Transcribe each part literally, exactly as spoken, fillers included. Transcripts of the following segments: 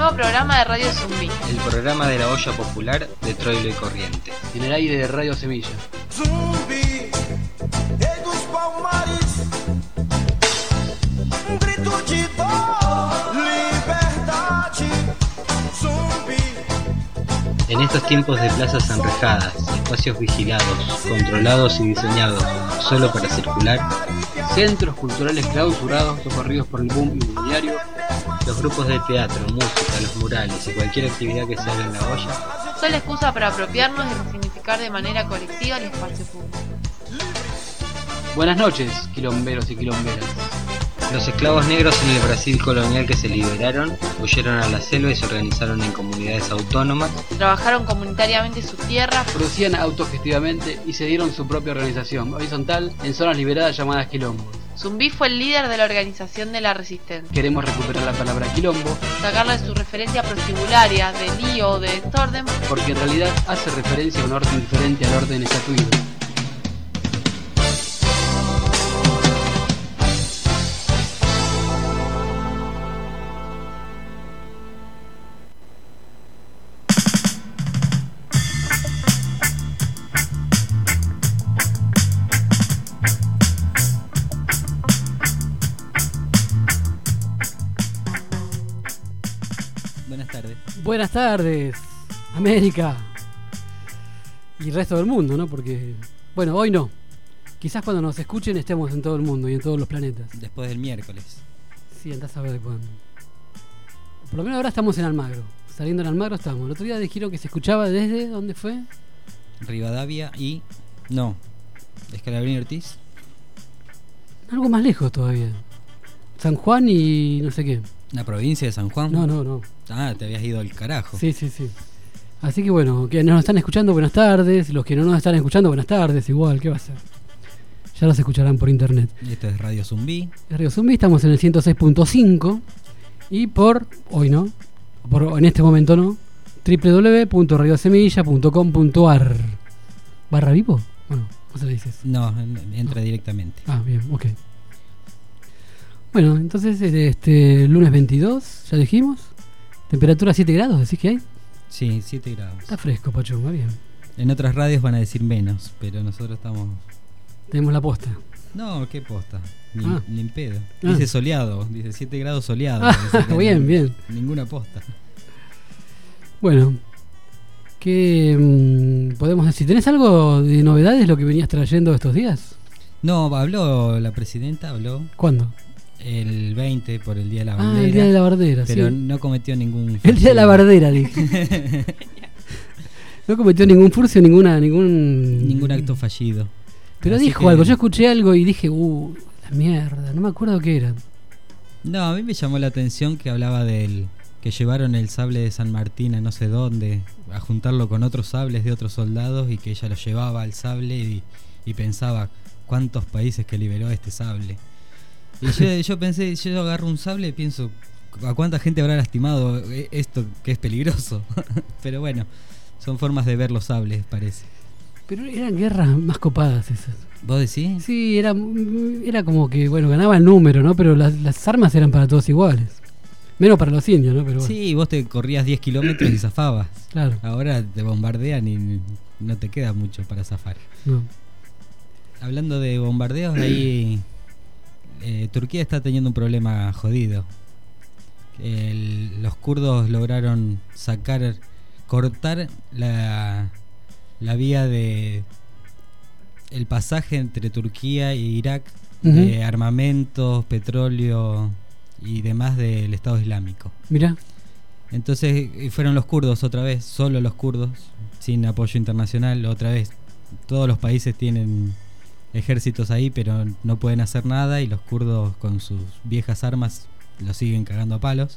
nuevo programa de Radio Zumbí. El programa de la olla popular de Troilo y Corrientes. En el aire de Radio Semilla. Zumbi, rei dos palmares, um grito de dor, liberdade. Zumbi. En estos tiempos de plazas enrejadas, espacios vigilados, controlados y diseñados solo para circular, Centros culturales clausurados, socorridos por el boom inmobiliario, los grupos de teatro, música, los murales y cualquier actividad que se haga en la olla son la excusa para apropiarnos y resignificar de manera colectiva el espacio público. Buenas noches, quilomberos y quilomberas. Los esclavos negros en el Brasil colonial que se liberaron, huyeron a la selva y se organizaron en comunidades autónomas, Trabajaron comunitariamente sus tierras, Producían autogestivamente y se dieron su propia organización horizontal en zonas liberadas llamadas quilombos. Zumbí fue el líder de la organización de la resistencia. Queremos recuperar la palabra quilombo Sacarle su referencia prostibularia de lío o de desorden, porque en realidad hace referencia a un orden diferente al orden estatuido. Buenas tardes, América y el resto del mundo, ¿no? Porque, bueno, hoy no. Quizás cuando nos escuchen estemos en todo el mundo y en todos los planetas. después del miércoles. Sí, andás a ver de cuándo. Por lo menos ahora estamos en Almagro. Saliendo en Almagro estamos. El otro día dijeron que se escuchaba desde... ¿Dónde fue? Rivadavia y... no, Escalabrini Ortiz. Algo más lejos todavía. San Juan y no sé qué. ¿La provincia de San Juan? No, no, no. Ah, te habías ido al carajo. Sí, sí, sí. Así que bueno, que nos están escuchando, buenas tardes. Los que no nos están escuchando, buenas tardes. Igual, ¿qué va a ser? Ya los escucharán por internet. Esto es Radio Zumbí. En Radio Zumbí estamos en el ciento seis punto cinco. Y por, hoy no, por, en este momento no, doble u doble u doble u punto radio semilla punto com punto a r. ¿Barra vivo? Bueno, ¿cómo se le dices? No, entra no. directamente. Ah, bien, ok. Bueno, entonces, este lunes veintidós, ya dijimos. Temperatura siete grados, ¿decís que hay? Sí, siete grados. Está fresco, Pacho, va bien. En otras radios van a decir menos, pero nosotros estamos... Tenemos la posta. No, ¿qué posta? Ni, ah. ni en pedo. Ah. Dice soleado, dice siete grados soleado. Ah, bien, bien. Ninguna posta. Bueno, ¿qué mmm, podemos decir? ¿Tenés algo de novedades lo que venías trayendo estos días? No, habló la presidenta, habló. ¿Cuándo? El veinte por el Día de la Bandera. Ah, el Día de la Bandera, pero sí. no cometió ningún... El Día de la Bandera, dije. No cometió ningún furcio, ninguna, ningún... Ningún acto fallido. Pero Así dijo que... algo, yo escuché algo y dije, uh, la mierda, no me acuerdo qué era. No, a mí me llamó la atención que hablaba del... que llevaron el sable de San Martín a no sé dónde, a juntarlo con otros sables de otros soldados y que ella lo llevaba al sable y, y pensaba, ¿cuántos países que liberó este sable? Y yo, yo pensé, yo agarro un sable y pienso, ¿a cuánta gente habrá lastimado esto que es peligroso? Pero bueno, son formas de ver los sables, parece. Pero eran guerras más copadas esas. ¿Vos decís? Sí, era, era como que, bueno, ganaba el número, ¿no? Pero las, las armas eran para todos iguales. Menos para los indios, ¿no? Pero bueno. Sí, vos te corrías diez kilómetros y zafabas. Claro. Ahora te bombardean y no te queda mucho para zafar. No. Hablando de bombardeos, ahí... Eh, Turquía está teniendo un problema jodido. El, los kurdos lograron sacar, cortar la, la vía de el pasaje entre Turquía e Irak, uh-huh, de armamentos, petróleo y demás del Estado Islámico. Mirá. Entonces fueron los kurdos otra vez, solo los kurdos, sin apoyo internacional, otra vez. Todos los países tienen ejércitos ahí, pero no pueden hacer nada y los kurdos con sus viejas armas los siguen cagando a palos.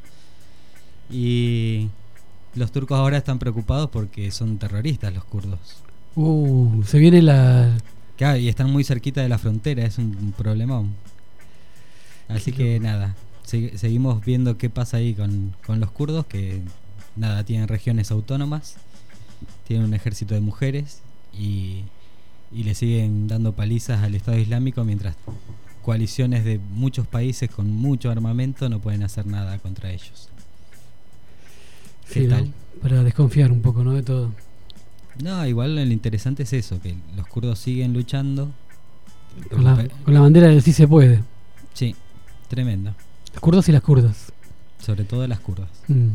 Y los turcos ahora están preocupados porque son terroristas los kurdos. Uh, se viene la... Claro, y están muy cerquita de la frontera, es un problemón. Así qué que loco. Nada, se- seguimos viendo qué pasa ahí con, con los kurdos, que nada, tienen regiones autónomas, tienen un ejército de mujeres y... y le siguen dando palizas al Estado Islámico mientras coaliciones de muchos países con mucho armamento no pueden hacer nada contra ellos. ¿Qué Sí, ¿no? tal? Para desconfiar un poco, ¿no? De todo. No, igual lo interesante es eso, que los kurdos siguen luchando. Con la, con la bandera del sí se puede. Sí, tremendo. Los kurdos y las kurdas. Sobre todo las kurdas. Mm.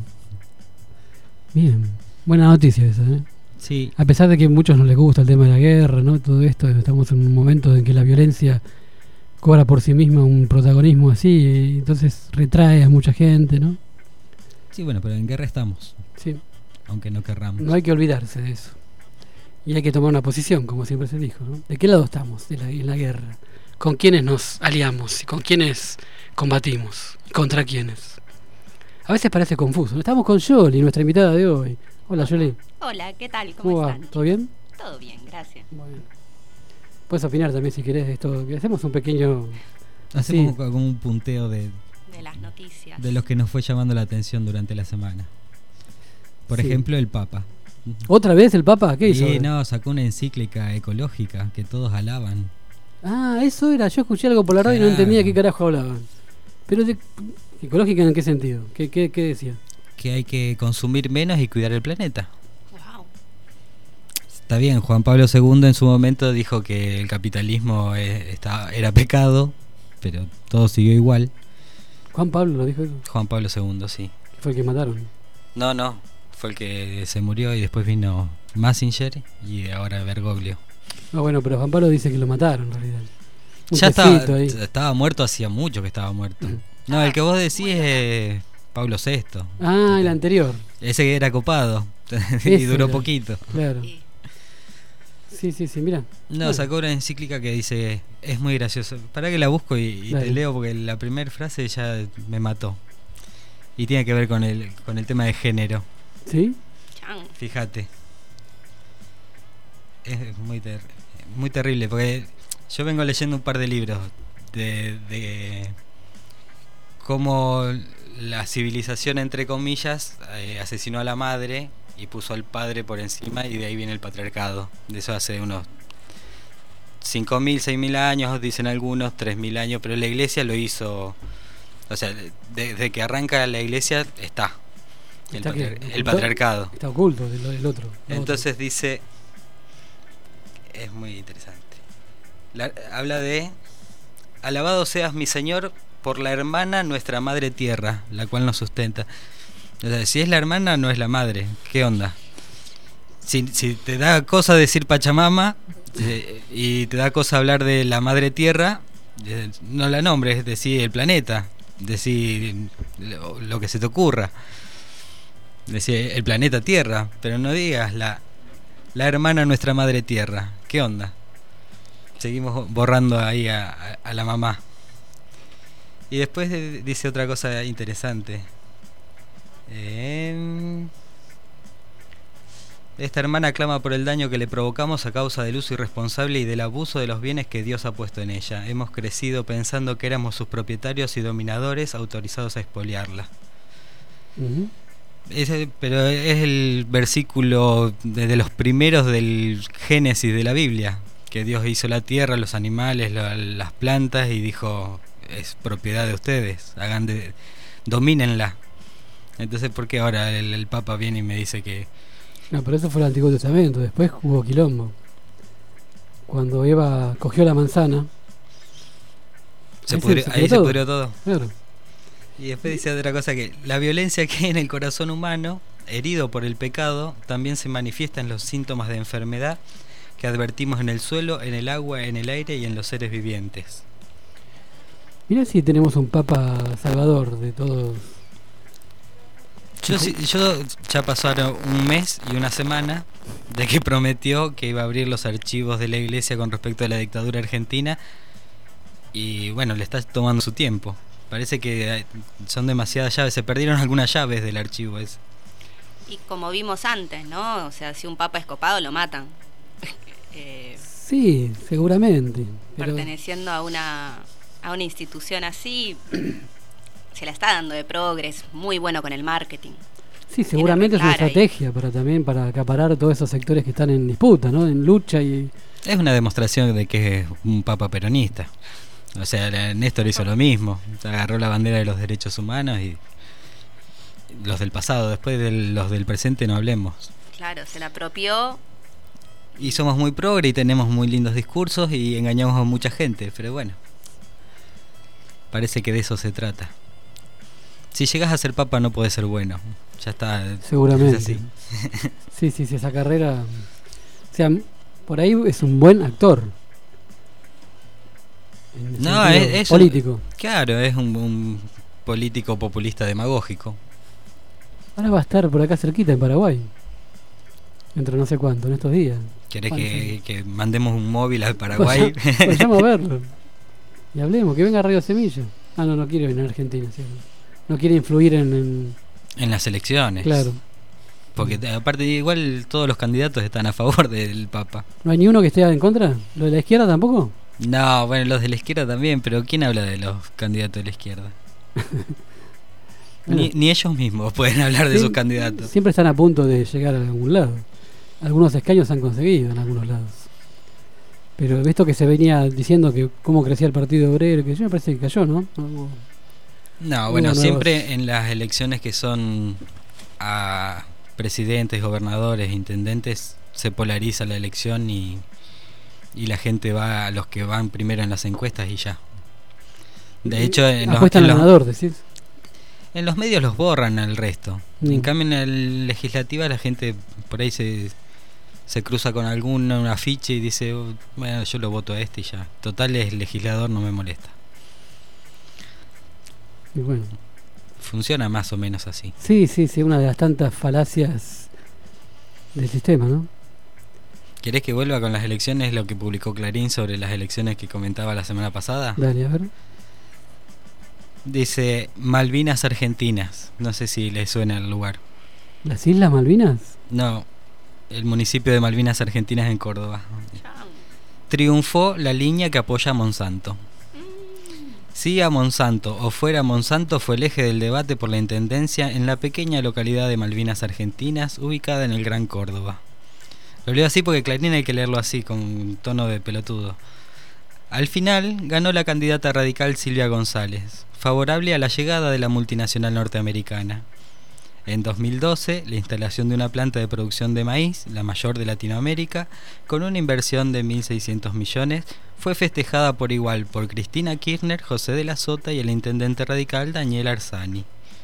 Bien. Buena noticia esa, ¿eh? Sí, A pesar de que a muchos no les gusta el tema de la guerra, ¿no? Todo esto, estamos en un momento en que la violencia cobra por sí misma un protagonismo así, y entonces retrae a mucha gente, ¿no? sí, bueno, pero en guerra estamos, Sí. aunque no querramos. No hay que olvidarse de eso. Y hay que tomar una posición, como siempre se dijo, ¿no? ¿De qué lado estamos de la, en la guerra? ¿Con quiénes nos aliamos? ¿Y con quiénes combatimos? ¿Y contra quiénes? A veces parece confuso. Estamos con Yoli, nuestra invitada de hoy. Hola, Yoli. Hola, ¿qué tal? ¿Cómo, ¿Cómo va? están? ¿Todo bien? Todo bien, gracias. Bueno. Puedes opinar también si querés de esto. Que hacemos un pequeño... Hacemos sí. como un punteo de, De las noticias. de los que nos fue llamando la atención durante la semana. Por Sí. ejemplo, el Papa. ¿Otra vez el Papa? ¿Qué hizo? Y ahora? no, sacó una encíclica ecológica que todos alaban. Ah, eso era. Yo escuché algo por la radio y no Claro. entendía qué carajo hablaban. Pero de... ¿Ecológica en qué sentido? ¿Qué, qué, qué decía? Que hay que consumir menos y cuidar el planeta. Wow. Está bien, Juan Pablo segundo en su momento dijo que el capitalismo eh, estaba- era pecado, pero todo siguió igual. Juan Pablo lo dijo eso. Juan Pablo segundo, sí. Que fue el que mataron. No, no, fue el que se murió y después vino Massinger y ahora Bergoglio. No, bueno, pero Juan Pablo dice que lo mataron en realidad. Un Ya tecito estaba, ahí. estaba muerto, hacía mucho que estaba muerto. Ujú. No, el que vos decís es Pablo sexto. Ah, el anterior. Ese que era copado y Ese duró era. poquito. Claro. Y Sí, sí, sí, mira. No, Bueno. sacó una encíclica que dice, es muy gracioso. Para que la busco y, y Dale. te leo porque la primera frase ya me mató. Y tiene que ver con el, con el tema de género. ¿Sí? chan. Fíjate. Es muy, ter- muy terrible porque yo vengo leyendo un par de libros de, de cómo la civilización, entre comillas, eh, asesinó a la madre y puso al padre por encima y de ahí viene el patriarcado. De eso hace unos cinco mil, seis mil años, dicen algunos, tres mil años, pero la iglesia lo hizo, o sea, de- desde que arranca la iglesia está el, ¿Está qué? patriar- el ¿Oculto? patriarcado. Está oculto del, del otro. lo Entonces dice, es muy interesante. La- habla de, alabado seas mi Señor por la hermana nuestra madre tierra, la cual nos sustenta. O sea, si es la hermana, no es la madre. ¿Qué onda? Si, si te da cosa decir Pachamama eh, y te da cosa hablar de la madre tierra, eh, no la nombres, decir el planeta, decir lo, lo que se te ocurra. Decir el planeta Tierra, pero no digas la, la hermana nuestra madre tierra. ¿Qué onda? Seguimos borrando ahí a, a- a la mamá. Y después de- dice otra cosa interesante. Em, Esta hermana clama por el daño que le provocamos a causa del uso irresponsable y del abuso de los bienes que Dios ha puesto en ella. Hemos crecido pensando que éramos sus propietarios y dominadores autorizados a expoliarla. Ujú. Ese- pero es el versículo de, de los primeros del Génesis de la Biblia, que Dios hizo la tierra, los animales, la- las plantas y dijo, es propiedad de ustedes, hagan de, domínenla. Entonces, ¿por qué ahora el, el Papa viene y me dice que No, pero eso fue el Antiguo Testamento. Después hubo quilombo. Cuando Eva cogió la manzana. se Ahí se- pudrió, se ahí pudrió se todo. pudrió todo? Claro. Y después dice otra cosa, que la violencia que hay en el corazón humano, herido por el pecado, también se manifiesta en los síntomas de enfermedad que advertimos en el suelo, en el agua, en el aire y en los seres vivientes. Mirá si tenemos un Papa Salvador de todos. Yo, sí- yo ya pasaron un mes y una semana de que prometió que iba a abrir los archivos de la iglesia con respecto a la dictadura argentina y bueno, le está tomando su tiempo. Parece que hay- son demasiadas llaves, se perdieron algunas llaves del archivo ese. Y como vimos antes, ¿no? O sea, si un papa es copado, lo matan. Eh, Sí, seguramente. Pero perteneciendo a una, a una institución así, se la está dando de progres, muy bueno con el marketing. sí, seguramente es una Tiene re clara estrategia para también para acaparar todos esos sectores que están en disputa, ¿no? En lucha y Es una demostración de que es un papa peronista. O sea, la- Néstor hizo lo mismo, agarró la bandera de los derechos humanos y los del pasado, después de los del presente no hablemos. Claro, se la apropió. Y somos muy progre y tenemos muy lindos discursos y engañamos a mucha gente, pero bueno, parece que de eso se trata. Si llegas a ser papa no podés ser bueno, ya está. Seguramente. Es así. Sí, sí, sí, esa carrera. O sea, por ahí es un buen actor. En el No, sentido es, es político. un- claro, es un, un político populista demagógico. Ahora va a estar por acá cerquita en Paraguay. Dentro de no sé cuánto, en estos días. ¿Querés Bueno, que, que mandemos un móvil al Paraguay? Vaya- Vayamos a verlo. Y hablemos, que venga Radio Semilla. Ah, no, no quiere venir a Argentina, ¿cierto? No quiere influir en, en- En las elecciones. Claro. Porque eh, aparte igual todos los candidatos están a favor del Papa. ¿No hay ni uno que esté en contra? ¿Lo de la izquierda tampoco? No, bueno, los de la izquierda también, pero ¿quién habla de los candidatos de la izquierda? Bueno. Ni, ni ellos mismos pueden hablar de Sí, sus candidatos. Siempre están a punto de llegar a algún lado. Algunos escaños se han conseguido en algunos lados. Pero esto que se venía diciendo que cómo crecía el Partido Obrero, que yo me parece que cayó, ¿no? Algo- No, bueno, Hubo siempre nuevos- en las elecciones que son a presidentes, gobernadores, intendentes, se polariza la elección y, y la gente va a los que van primero en las encuestas y ya. De hecho, en los, Apuestan en al los- ganador, decís. en los medios los borran al resto. Mm. En cambio, en la legislativa la gente por ahí se, se cruza con algún un afiche y dice, "Oh, bueno, yo lo voto a este y ya. Total, es legislador, no me molesta". Y bueno. Funciona más o menos así. Sí, sí, sí, una de las tantas falacias del sistema, ¿no? ¿Querés que vuelva con las elecciones lo que publicó Clarín sobre las elecciones que comentaba la semana pasada? Dale, a ver. Dice Malvinas Argentinas. No sé si les suena el lugar. ¿Las Islas Malvinas? No, el municipio de Malvinas Argentinas en Córdoba. Chao. Triunfó la línea que apoya a Monsanto. Sí a Monsanto o fuera Monsanto fue el eje del debate por la intendencia en la pequeña localidad de Malvinas Argentinas, ubicada en el Gran Córdoba. Lo leo así porque Clarín hay que leerlo así, con un tono de pelotudo. Al final ganó la candidata radical Silvia González, favorable a la llegada de la multinacional norteamericana. En dos mil doce, la instalación de una planta de producción de maíz, la mayor de Latinoamérica, con una inversión de mil seiscientos millones, fue festejada por igual por Cristina Kirchner, José de la Sota y el intendente radical Daniel Arzani.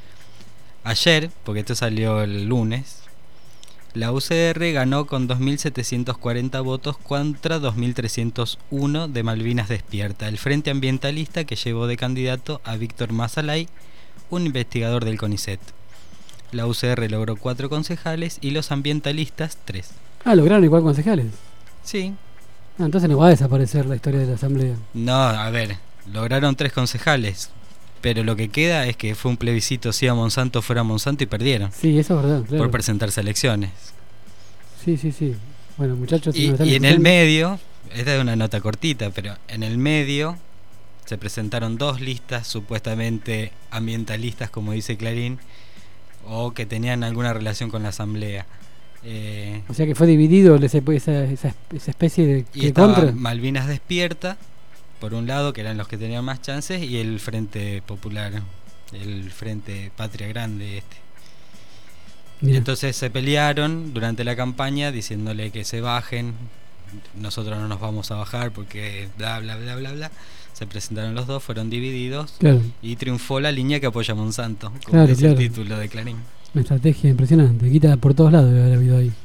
Ayer, porque esto salió el lunes, la U C R ganó con dos mil setecientos cuarenta votos contra dos mil trescientos uno de Malvinas Despierta, el frente ambientalista que llevó de candidato a Víctor Mazalay, un investigador del CONICET. La U C R logró cuatro concejales y los ambientalistas tres. Ah, lograron igual concejales. Sí. Ah, entonces no va a desaparecer la historia de la asamblea. No, a ver, lograron tres concejales, pero lo que queda es que fue un plebiscito sí a Monsanto, fuera Monsanto y perdieron Sí, eso es verdad, claro. por presentarse a elecciones. Sí, sí, sí. Bueno, muchachos, si Y, nos están y en el escuchando- medio, esta es una nota cortita, pero en el medio se presentaron dos listas supuestamente ambientalistas, como dice Clarín, o que tenían alguna relación con la asamblea. Eh, O sea que fue dividido ese- esa, esa, esa especie de, y de estaba contra. Malvinas Despierta, por un lado, que eran los que tenían más chances, y el Frente Popular, el Frente Patria Grande este. Mirá. Entonces se pelearon durante la campaña diciéndole que se bajen, nosotros no nos vamos a bajar porque bla bla bla bla bla. Se presentaron los dos, fueron divididos Claro, y triunfó la línea que apoya a Monsanto, como Claro, dice claro. el título de Clarín. una estrategia impresionante. Quita por todos lados debe haber habido ahí.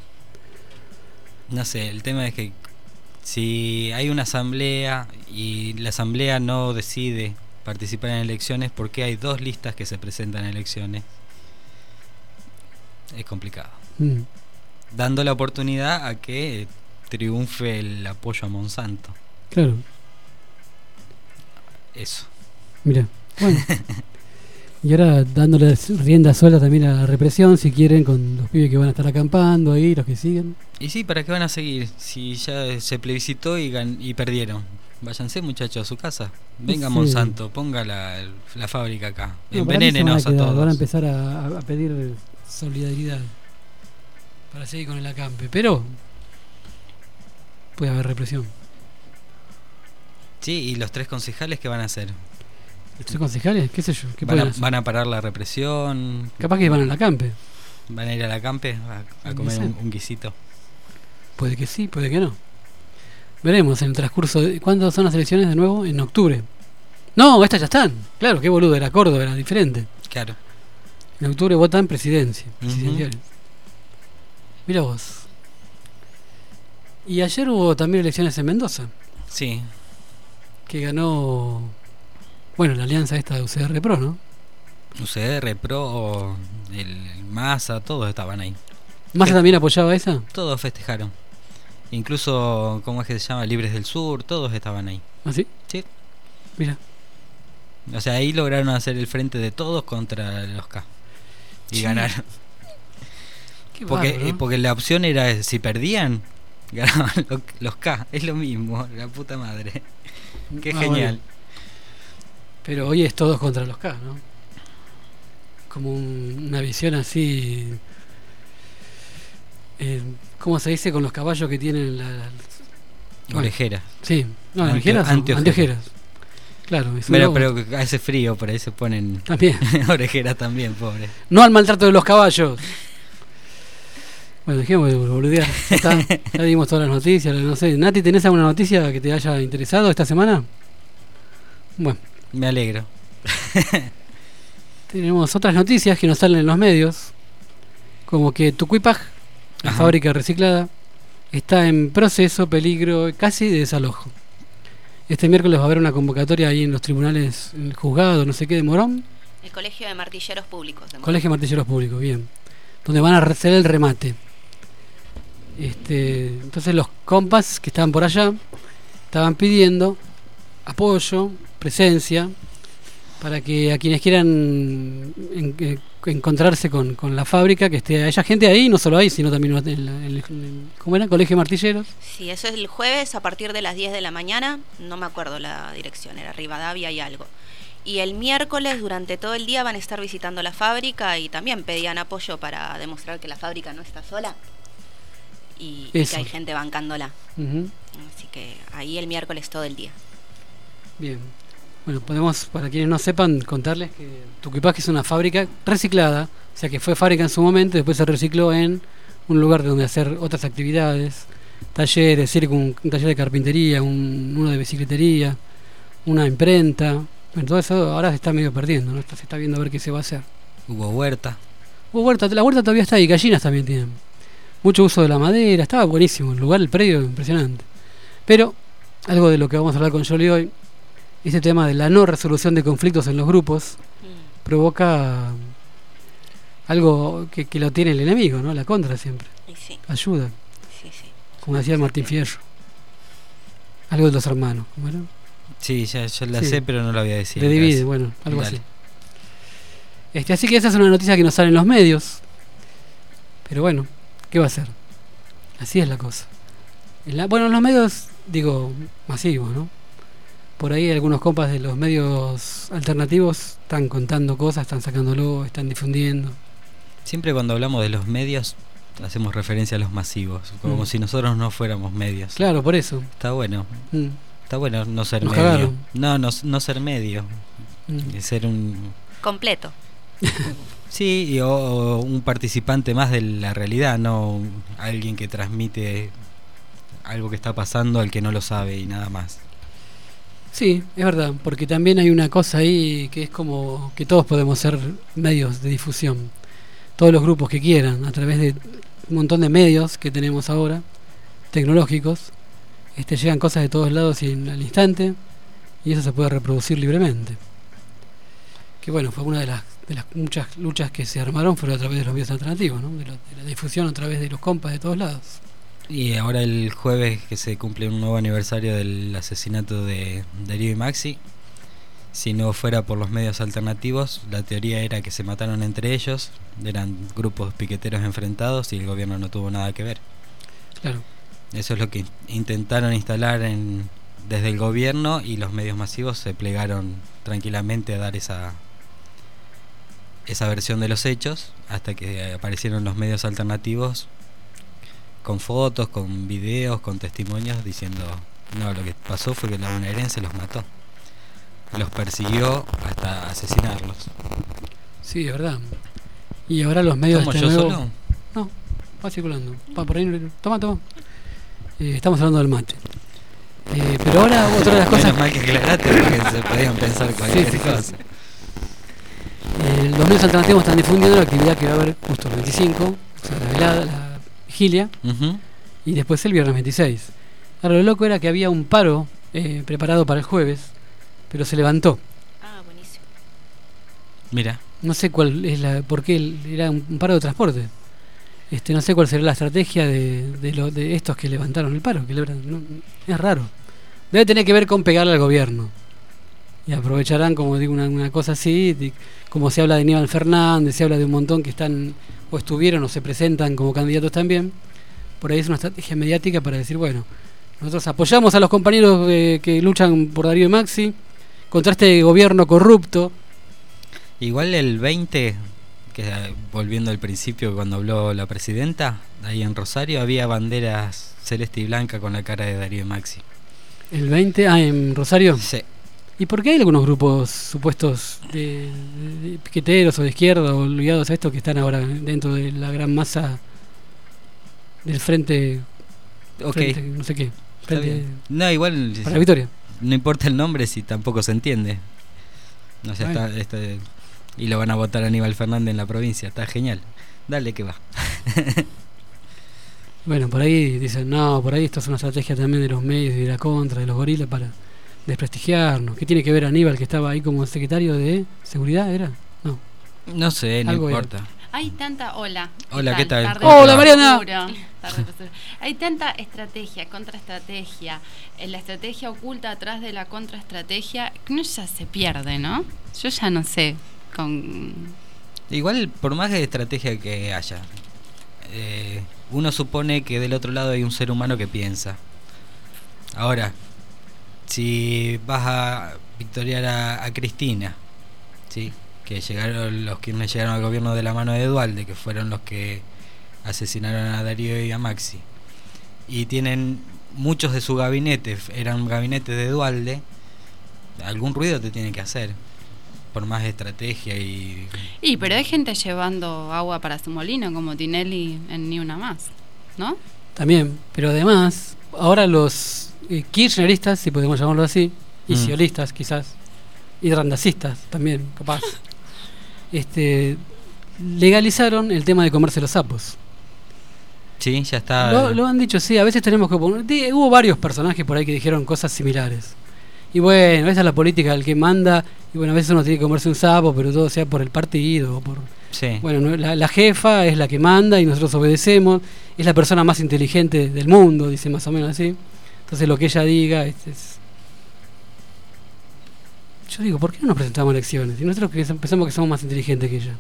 No sé, el tema es que si hay una asamblea y la asamblea no decide participar en elecciones, ¿por qué hay dos listas que se presentan en elecciones? Es complicado. Mm. Dando la oportunidad a que triunfe el apoyo a Monsanto. Claro, Eso. mira. Bueno. Y ahora dándole rienda suelta también a la represión, si quieren, con los pibes que van a estar acampando ahí, los que siguen. Y sí, ¿para qué van a seguir? Si ya se plebiscitó y, gan- y perdieron. Váyanse, muchachos, a su casa. Venga, Sí. Monsanto, ponga la, la fábrica acá. No, para mí se van Envenénenos a quedar, todos. Van a empezar a, a pedir solidaridad para seguir con el acampe. Pero puede haber represión. Sí, y los tres concejales, ¿qué van a hacer? ¿Ser concejales? ¿Qué sé yo? ¿Qué Van pueden a, hacer? van a parar la represión. Capaz que van a la campe. Van a ir a la campe a, a comer No sé. un, un guisito. Puede que sí, puede que no. Veremos en el transcurso de... ¿Cuándo son las elecciones de nuevo? En octubre. No, estas ya están. Claro, qué boludo, era Córdoba, era diferente. Claro. En octubre votan presidencia. Ujú. Presidenciales. Mira vos. Y ayer hubo también elecciones en Mendoza, Sí. que ganó, bueno, la alianza esta de U C R Pro, ¿no? U C R, Pro, el Massa, todos estaban ahí. ¿Massa también apoyaba esa? Todos festejaron. Incluso, ¿cómo es que se llama? Libres del Sur, todos estaban ahí. ¿Ah, sí? Sí. Mira. O sea, ahí lograron hacer el frente de todos contra los K. Y Sí. ganaron. Qué Porque, bárbaro, eh, ¿no? porque la opción era, si perdían, ganaban lo- los K. Es lo mismo, la puta madre. Qué Ah, genial. bueno. Pero hoy es todos contra los K, ¿no? Como un- una visión así... Eh, ¿Cómo se dice? Con los caballos que tienen la... la- bueno, Orejera. sí. No, Ante- orejeras, no, anteojeras. anteojeras. Claro, es un Pero, lobo. pero que hace frío, por ahí se ponen También. orejeras también, pobre. No al maltrato de los caballos. Bueno, dejemos de boludear. Ya está. Ya dimos todas las noticias. No sé. Nati, ¿tenés alguna noticia que te haya interesado esta semana? Bueno, Me alegro. tenemos otras noticias que nos salen en los medios. Como que Tucuipaj, la Ajá. fábrica reciclada, está en proceso, peligro, casi de desalojo. Este miércoles va a haber una convocatoria ahí en los tribunales, en el juzgado, no sé qué, de Morón. El Colegio de Martilleros Públicos. de Morón. Colegio de Martilleros Públicos, bien. Donde van a hacer el remate. Este, entonces los compas que estaban por allá estaban pidiendo apoyo, presencia, para que a quienes quieran en- eh, encontrarse con, con la fábrica, que esté haya gente ahí, no solo ahí, sino también en el, en el- ¿cómo era? Colegio de Martilleros. Sí, eso es el jueves a partir de las diez de la mañana. No me acuerdo la dirección, era Rivadavia y algo. Y el miércoles durante todo el día van a estar visitando la fábrica y también pedían apoyo para demostrar que la fábrica no está sola y, y Eso. que hay gente bancándola. Ujú. Así que ahí el miércoles todo el día. Bien. Bueno, podemos, para quienes no sepan, contarles que Tucuipaj es una fábrica reciclada, o sea que fue fábrica en su momento, después se recicló en un lugar donde hacer otras actividades, talleres, circo, un, un taller de carpintería, un, uno de bicicletería, una imprenta. Bueno, todo eso ahora se está medio perdiendo, ¿no? Se está viendo a ver qué se va a hacer. Hubo huerta. Hubo huerta, la huerta todavía está ahí, gallinas también tienen. Mucho uso de la madera, estaba buenísimo, el lugar, el predio, impresionante. Pero, algo de lo que vamos a hablar con Yoli hoy, este tema de la no resolución de conflictos en los grupos, provoca algo que, que lo tiene el enemigo, ¿no? La contra siempre. Y sí, Ayuda, sí, sí. como decía Martín Fierro. Algo de los hermanos, ¿cómo era? Sí, ya yo la Sí. sé, pero no la voy a decir. Le divide, Gracias. bueno, algo Dale. así. Este, así que esa es una noticia que nos sale en los medios. Pero bueno, ¿qué va a ser? Así es la cosa. En la- bueno, en los medios, digo, masivos, ¿no? Por ahí algunos compas de los medios alternativos están contando cosas, están sacándolo, están difundiendo. Siempre cuando hablamos de los medios hacemos referencia a los masivos, como Mm. si nosotros no fuéramos medios. Claro, por eso. Está bueno, Mm, está bueno no ser Nos medio. cagaron. No, no, no ser medio, mm. y ser un Completo. sí, y- o, o un participante más de la realidad, no un- alguien que transmite algo que está pasando al que no lo sabe y nada más. Sí, es verdad, porque también hay una cosa ahí que es como que todos podemos ser medios de difusión. Todos los grupos que quieran, a través de un montón de medios que tenemos ahora, tecnológicos, este, llegan cosas de todos lados y en, al instante, y eso se puede reproducir libremente. Que bueno, fue una de las, de las muchas luchas que se armaron, fue a través de los medios alternativos, ¿no? de, lo- de la difusión a través de los compas de todos lados. Y ahora el jueves que se cumple un nuevo aniversario del asesinato de Darío y Maxi, si no fuera por los medios alternativos, la teoría era que se mataron entre ellos, eran grupos piqueteros enfrentados y el gobierno no tuvo nada que ver. Claro. Eso es lo que intentaron instalar en, desde el gobierno, y los medios masivos se plegaron tranquilamente a dar esa esa versión de los hechos, hasta que aparecieron los medios alternativos con fotos, con videos, con testimonios diciendo no, lo que pasó fue que la bonaerense los mató, los persiguió hasta hasta asesinarlos. Sí, es verdad. Y ahora los medios ¿Cómo, este yo nuevo- solo? No, va circulando. Va por ahí. Toma, toma. Eh, estamos hablando del mate. Eh, pero ahora otra de las cosas. Menos mal que aclaraste porque se podían pensar cualquier Sí, sí, sí. cosa. Eh, los medios alternativos están difundiendo la actividad que va a haber justo el veinticinco, o sea, la velada, la vigilia, Ujú. y después el viernes veintiséis. Ahora lo loco era que había un paro eh, preparado para el jueves, pero se levantó. Ah, buenísimo. Mira, No sé cuál es la, por qué el- era un, un paro de transporte. Este, no sé cuál será la estrategia de, de, lo- de estos que levantaron el paro. Que le- no, es raro. Debe tener que ver con pegarle al gobierno. Y aprovecharán, como digo, una, una cosa así, de- como se habla de Aníbal Fernández, se habla de un montón que están o estuvieron o se presentan como candidatos también. Por ahí es una estrategia mediática para decir, bueno, nosotros apoyamos a los compañeros eh, que luchan por Darío y Maxi contra este gobierno corrupto. igual el veinte, que eh, volviendo al principio cuando habló la presidenta, ahí en Rosario había banderas celeste y blanca con la cara de Darío y Maxi. El veinte, ah, en Rosario. Sí. ¿Y por qué hay algunos grupos supuestos de, de- de piqueteros o de izquierda o ligados a esto que están ahora dentro de la gran masa del frente, Ok, frente no sé qué, está frente bien. No, igual para la victoria? no importa el nombre si tampoco se entiende. No sé, Bueno. está, está- y lo van a votar a Aníbal Fernández en la provincia, está genial. Dale que va. Bueno, por ahí dicen, no, por ahí esto es una estrategia también de los medios y de la contra, de los gorilas para desprestigiarnos. ¿Qué tiene que ver Aníbal, que estaba ahí como secretario de seguridad, era? No. No sé, no Algo era. importa. Hay tanta. Hola. Hola, ¿qué tal? Tarde Hola, de Mariana. oscuro. Tarde de oscuro. Hay tanta estrategia, contraestrategia. eh, La estrategia oculta atrás de la contraestrategia que uno ya se pierde, ¿no? Yo ya no sé. Con. Igual, por más de estrategia que haya, eh, uno supone que del otro lado hay un ser humano que piensa. Ahora, si vas a victoriar a, a Cristina, ¿sí? Que llegaron los quienes llegaron al gobierno de la mano de Dualde, que fueron los que asesinaron a Darío y a Maxi, y tienen muchos de su gabinete, eran gabinetes de Dualde, algún ruido te tiene que hacer, por más estrategia y... Y, pero hay gente llevando agua para su molino, como Tinelli en Ni Una Más, ¿no? También, pero además, ahora los eh, kirchneristas, si podemos llamarlo así, y Mm. siolistas quizás, y randacistas también, capaz, este legalizaron el tema de comerse los sapos. Sí, ya está... Lo, lo han dicho, sí, a veces tenemos que poner... di- Hubo varios personajes por ahí que dijeron cosas similares. Y bueno, esa es la política del que manda, y bueno, a veces uno tiene que comerse un sapo, pero todo sea por el partido, o por... Sí. Bueno, no, la, la jefa es la que manda y nosotros obedecemos, es la persona más inteligente del mundo, dice más o menos así. Entonces lo que ella diga es... es- Yo digo, ¿por qué no nos presentamos a elecciones? Y nosotros que pensamos que somos más inteligentes que ella.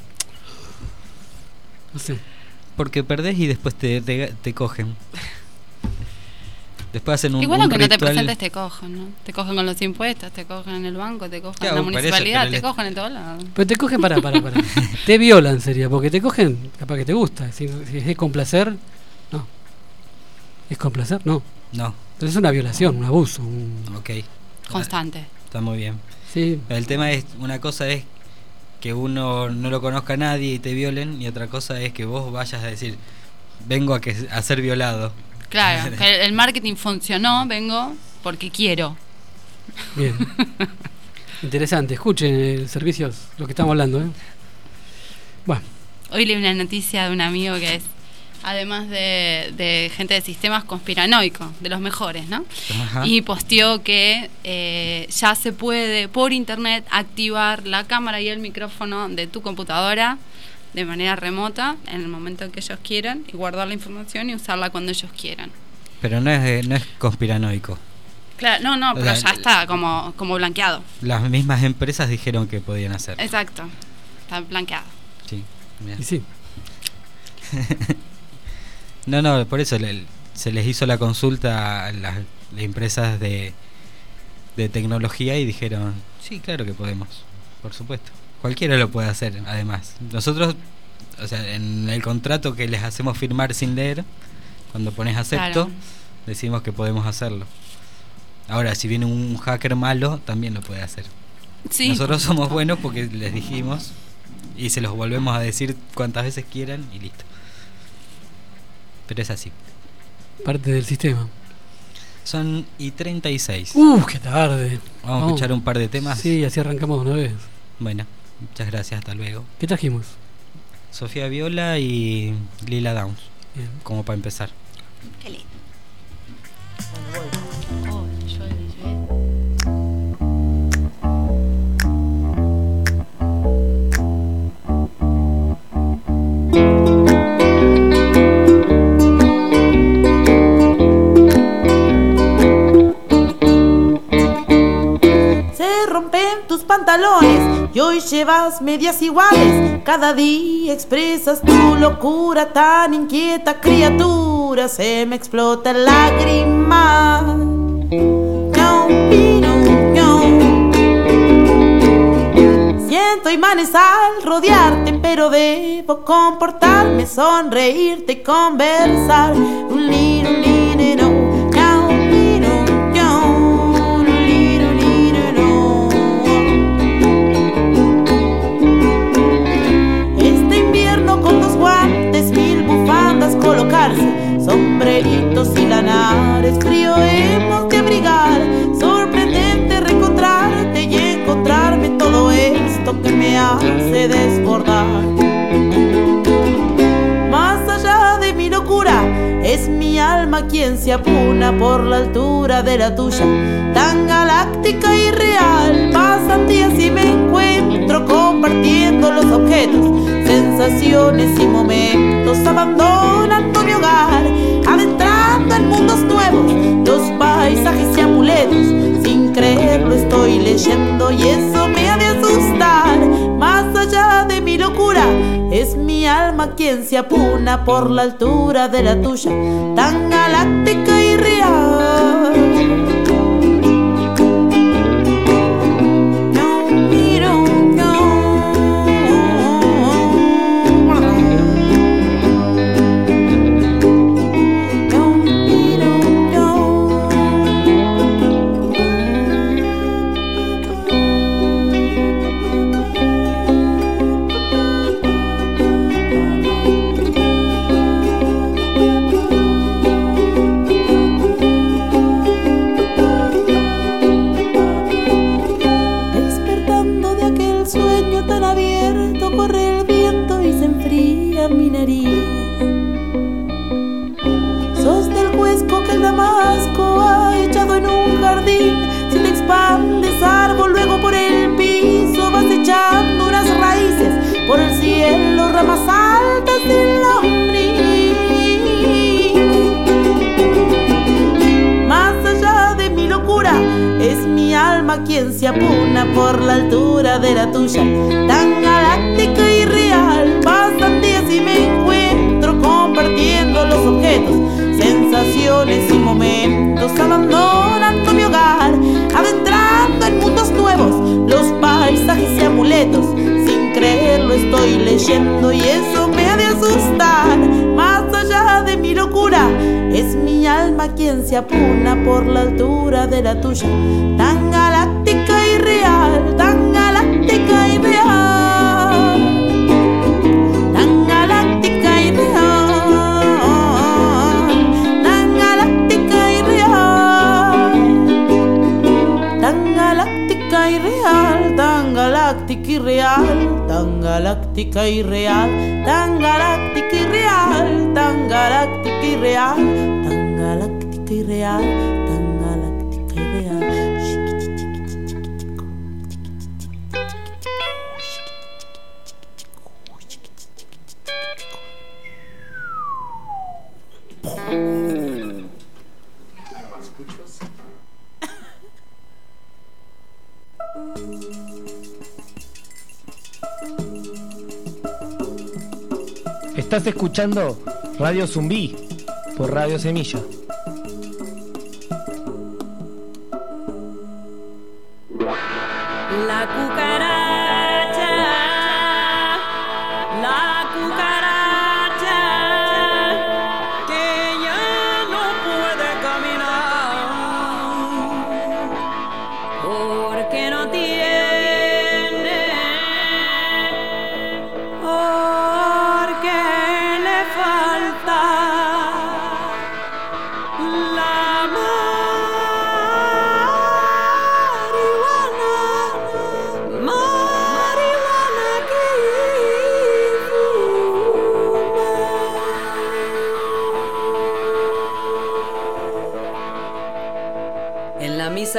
No sé. Porque perdés y después te, te, te cogen. Después hacen un, Igual un aunque no te ritual- presentes te cogen, ¿no? Te cogen con los impuestos, te cogen en el banco, te cogen Claro, en la por eso, municipalidad, pero te le- cogen en todos lados. Pero te cogen para, para, para. Te violan sería, porque te cogen, capaz que te gusta. Si, si es complacer, no. ¿Es complacer? No. No, Entonces es una violación, un abuso. Un... ok. Constante. Está muy bien. Sí. El tema es, una cosa es que uno no lo conozca a nadie y te violen, y otra cosa es que vos vayas a decir, vengo a, que, a ser violado. Claro, que el marketing funcionó, vengo porque quiero. Bien. Interesante. Escuchen el servicios, lo que estamos hablando, ¿eh? Bueno, Hoy leí una noticia de un amigo que es, además de, de gente de sistemas conspiranoicos, de los mejores, ¿no? Ajá. Y posteó que eh, ya se puede por internet activar la cámara y el micrófono de tu computadora de manera remota en el momento que ellos quieran y guardar la información y usarla cuando ellos quieran. Pero no es, eh, no es conspiranoico. Claro, no, no, pero La- ya está como, como blanqueado. Las mismas empresas dijeron que podían hacer. Exacto, está blanqueado. Sí, mirá. y sí. No, no, por eso le- se les hizo la consulta a las, las empresas de, de tecnología y dijeron, sí, claro que podemos, por supuesto. Cualquiera lo puede hacer, además. Nosotros, o sea, en el contrato que les hacemos firmar sin leer, cuando pones acepto, Claro. decimos que podemos hacerlo. Ahora, si viene un hacker malo, también lo puede hacer. Sí. Nosotros somos buenos porque les dijimos y se los volvemos a decir cuantas veces quieran y listo. Pero es así. Parte del sistema. Son y treinta y seis. Uf, qué tarde. Vamos a escuchar un par de temas. Sí, así arrancamos de una vez. Bueno, muchas gracias, hasta luego. ¿Qué trajimos? Sofía Viola y Lila Downs. Bien. Como para empezar. Qué lindo. Oh, yo le dije. Se rompen tus pantalones y hoy llevas medias iguales. Cada día expresas tu locura tan inquieta, criatura. Se me explota el lágrima. Ñau, pino, ñau. Siento imanes al rodearte, pero debo comportarme, sonreírte y conversar. Un liro, liro, ñau, pino, ñau. Liro, liro, no. Este invierno con dos guantes, mil bufandas colocarse, sombreritos y lanares, frío hemos de abrigar. Sorprendente reencontrarte y encontrarme todo esto que me hace desbordar. Más allá de mi locura, es mi alma quien se apuna por la altura de la tuya, tan galáctica y real. Pasan días y me encuentro compartiendo los objetos, sensaciones y momentos, abandonando mi hogar, adentrando en mundos nuevos, los paisajes y amuletos. Sin creerlo estoy leyendo y eso me ha de asustar. Más allá de mi locura, es mi alma quien se apuna por la altura de la tuya, tan galáctica y real. No miro, mi nariz. Sos del huesco que el damasco ha echado en un jardín. Si te expandes árbol, luego por el piso vas echando unas raíces, por el cielo ramas altas del lombriz. Más allá de mi locura, es mi alma quien se apuna por la altura de la tuya, tan galáctica y real. Pasan días y me encuentro compartiendo los objetos, sensaciones y momentos, abandonando mi hogar, adentrando en mundos nuevos, los paisajes y amuletos. Sin creerlo estoy leyendo y eso me ha de asustar. Más allá de mi locura, es mi alma quien se apuna por la altura de la tuya, tan galáctica y real, tan galáctica y real, tan galáctica y real, tan galáctica y real, tan galáctica y real, tan galáctica y real, tan galáctica y real, tan galáctica y real, tan galáctica y real, tan galáctica y real, tan galáctica y real. Estás escuchando Radio Zumbí por Radio Semilla. La cucaracha, la cucaracha, que ya no puede caminar, porque no tiene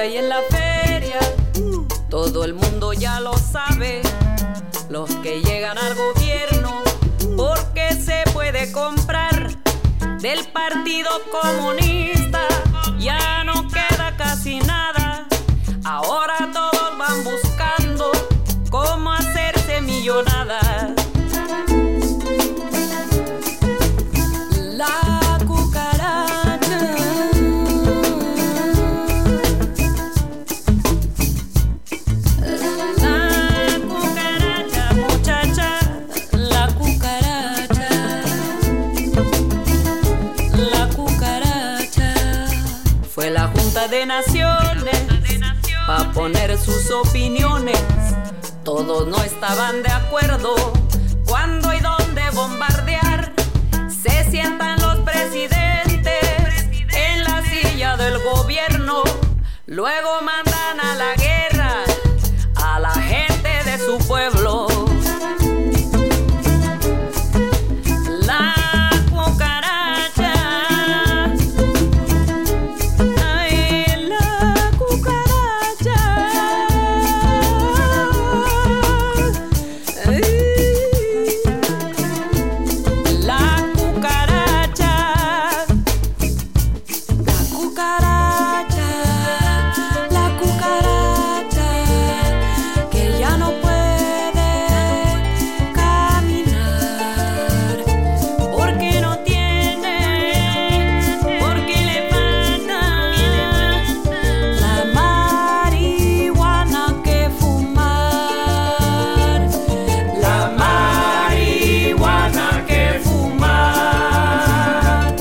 plaza y en la feria, todo el mundo ya lo sabe. Los que llegan al gobierno, porque se puede comprar. Del Partido Comunista ya no queda casi nada. Ahora todos van buscando cómo hacerse millonadas. La cucaracha, la cucaracha, muchacha, la cucaracha, la cucaracha. Fue la Junta de Naciones pa' poner sus opiniones. Todos no estaban de acuerdo cuándo y dónde bombardear. Se sientan los presidentes en la silla del gobierno, luego mandan a la guerra a la gente de su pueblo. La cucaracha, ay, la cucaracha, ay. La cucaracha, la cucaracha, la cucaracha, que ya no puede caminar, porque no tiene, porque le falta la marihuana que fumar, la marihuana que fumar.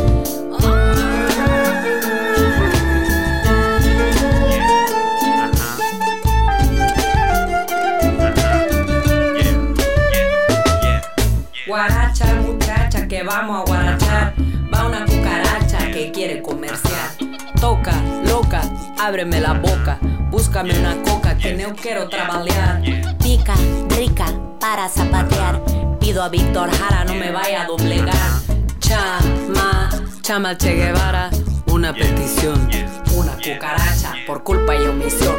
Guaracha, muchacha, que vamos a guarachar. Va una cucaracha que quiere comerciar. Toca, loca, ábreme la boca. Búscame una coca que no quiero trabajar. Pica, rica, para zapatear. Pido a Víctor Jara, no me vaya a doblegar. Chama, chama Che Guevara. Una petición, una cucaracha por culpa y omisión.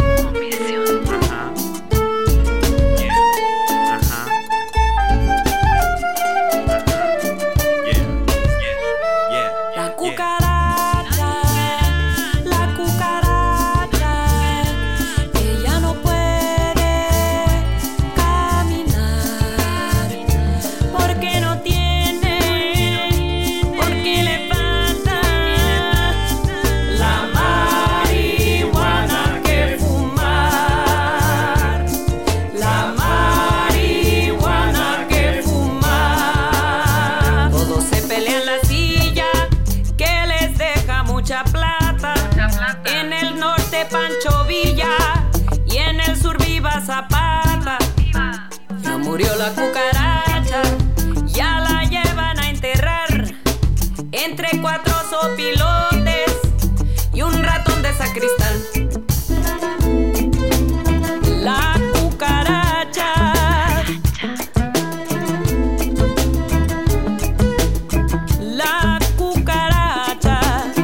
La cucaracha, la cucaracha, que ya no puede caminar, porque no tiene, porque le falta la marihuana que fumar, la marihuana que fumar. Todos se pelean la silla que les deja mucha plata. En el norte Pancho Villa y en el sur Viva Zapata. Ya murió la cucaracha, ya la llevan a enterrar entre cuatro sopilotes y un ratón de sacristán. La cucaracha, la cucaracha,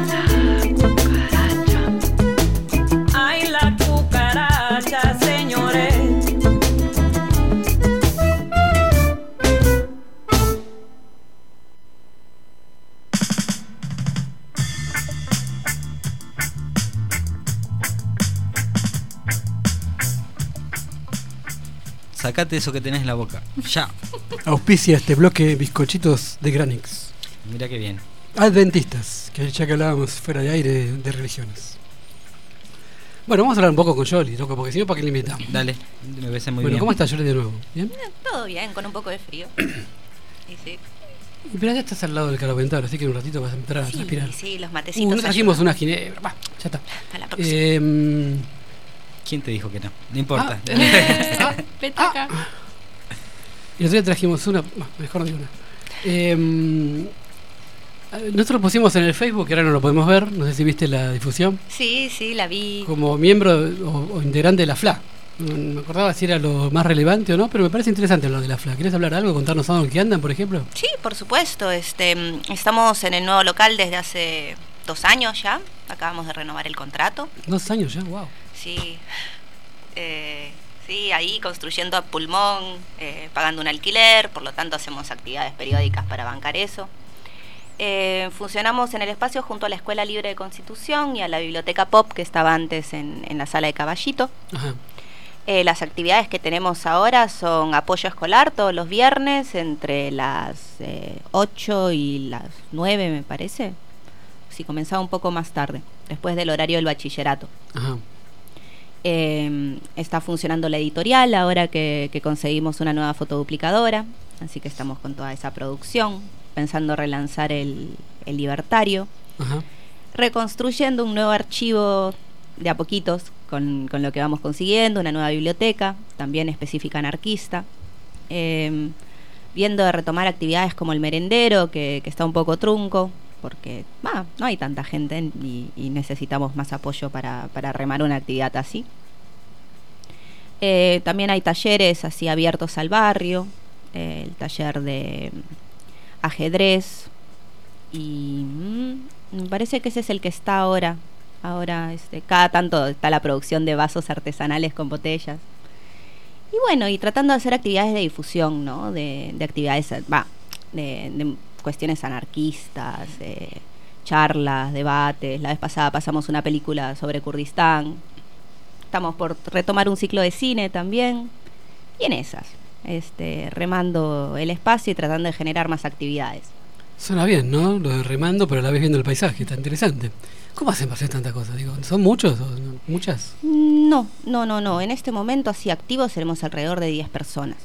ay, la cucaracha, señores. Sacate eso que tenés en la boca. Ya. Auspicia este bloque bizcochitos de Granix. Mira qué bien. Adventistas, que ya que hablábamos fuera de aire de religiones. Bueno, vamos a hablar un poco con Yoli, loco, porque si no, ¿para qué le invitamos? Dale, me parece muy bueno, bien. ¿cómo está Yoli de nuevo? ¿Bien? Todo bien, con un poco de frío. Y sí. Y pero ya estás al lado del calentador, así que en un ratito vas a entrar a Sí, respirar. sí, los Uh, matecitos. no trajimos ayudan. una ginebra. Bah, ya está. Hasta la próxima. Eh, ¿Quién te dijo que no? No importa. Ah, Petaca. y nosotros trajimos una. bah, mejor de una. Eh, nosotros pusimos en el Facebook, que ahora no lo podemos ver, no sé si viste la difusión, Sí, sí, la vi. como miembro o, o integrante de la F L A. No me acordaba si era lo más relevante o no, pero me parece interesante lo de la F L A. ¿Querés hablar algo? ¿Contarnos algo en qué andan, por ejemplo? Sí, por supuesto. Este, mm, estamos en el nuevo local desde hace dos años ya, acabamos de renovar el contrato. Dos años ya, wow. Sí, eh, sí, ahí construyendo a pulmón, eh, pagando un alquiler, por lo tanto hacemos actividades periódicas para bancar eso. Eh, funcionamos en el espacio junto a la Escuela Libre de Constitución y a la Biblioteca Pop, que estaba antes en, en la Sala de Caballito. Ajá. Eh, las actividades que tenemos ahora son apoyo escolar todos los viernes entre las eh, ocho y las nueve, me parece. Sí, comenzaba un poco más tarde, después del horario del bachillerato. Ajá. Eh, está funcionando la editorial ahora que, que conseguimos una nueva fotoduplicadora, así que estamos con toda esa producción, pensando relanzar el, el Libertario. Ajá. Reconstruyendo un nuevo archivo de a poquitos con, con lo que vamos consiguiendo, una nueva biblioteca, también específica anarquista, eh, viendo de retomar actividades como el merendero, que, que está un poco trunco, porque bah, no hay tanta gente y, y necesitamos más apoyo para, para remar una actividad así. Eh, también hay talleres así abiertos al barrio, eh, el taller de ajedrez y mmm, me parece que ese es el que está ahora. Ahora este, cada tanto está la producción de vasos artesanales con botellas. Y bueno, y tratando de hacer actividades de difusión, ¿no? De, de actividades, va, de, de cuestiones anarquistas, eh, charlas, debates. La vez pasada pasamos una película sobre Kurdistán. Estamos por retomar un ciclo de cine también. Y en esas, este, remando el espacio y tratando de generar más actividades. Suena bien, ¿no? Lo de remando, pero a la vez viendo el paisaje, está interesante. ¿Cómo hacen para hacer tantas cosas? Digo, ¿son muchos o no? ¿Muchas? No, no, no, no. En este momento, así activos, seremos alrededor de diez personas.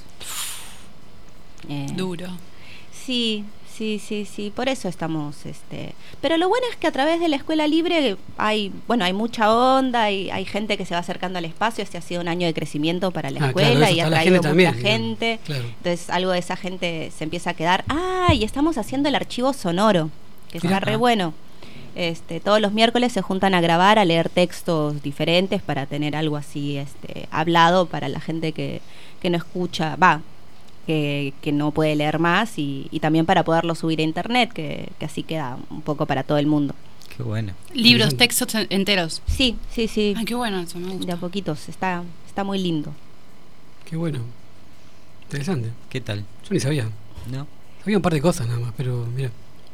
Eh, Duro. Sí, sí, sí, sí. Por eso estamos, este... Pero lo bueno es que a través de la Escuela Libre hay, bueno, hay mucha onda y hay gente que se va acercando al espacio. Este ha sido un año de crecimiento para la Ah, escuela claro, eso y ha está la traído gente mucha también, gente. claro. Entonces, algo de esa gente se empieza a quedar. Ah, y estamos haciendo el archivo sonoro, que está Mirá. re bueno. Este, todos los miércoles se juntan a grabar, a leer textos diferentes para tener algo así este, hablado para la gente que, que no escucha, va, que, que no puede leer más y, y también para poderlo subir a internet, que, que así queda un poco para todo el mundo. Qué bueno. Libros, textos en- enteros. Sí, sí, sí. Ay, qué bueno eso, me gusta. De a poquitos, está, está muy lindo. Qué bueno. Interesante. ¿Qué tal? Yo ni sabía. ¿No? Sabía un par de cosas nada más, pero mira.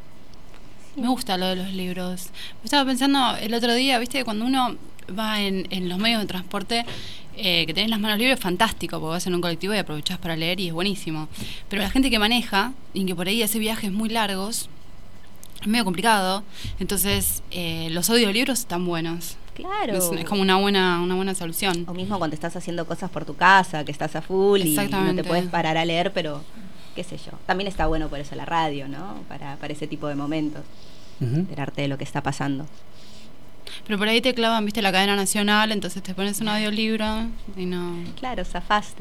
Me gusta lo de los libros. Estaba pensando el otro día, viste, cuando uno va en, en los medios de transporte, eh, que tenés las manos libres, fantástico, porque vas en un colectivo y aprovechás para leer y es buenísimo. Pero la gente que maneja y que por ahí hace viajes muy largos, es medio complicado. Entonces, eh, los audiolibros están buenos. Claro. Es, es como una buena, una buena solución. O mismo cuando estás haciendo cosas por tu casa, que estás a full y no Exactamente. te puedes parar a leer, pero qué sé yo. También está bueno por eso la radio, ¿no? Para, para ese tipo de momentos. Ujú. Enterarte de lo que está pasando. Pero por ahí te clavan, viste, la cadena nacional, entonces te pones un audiolibro y no... Claro, zafaste.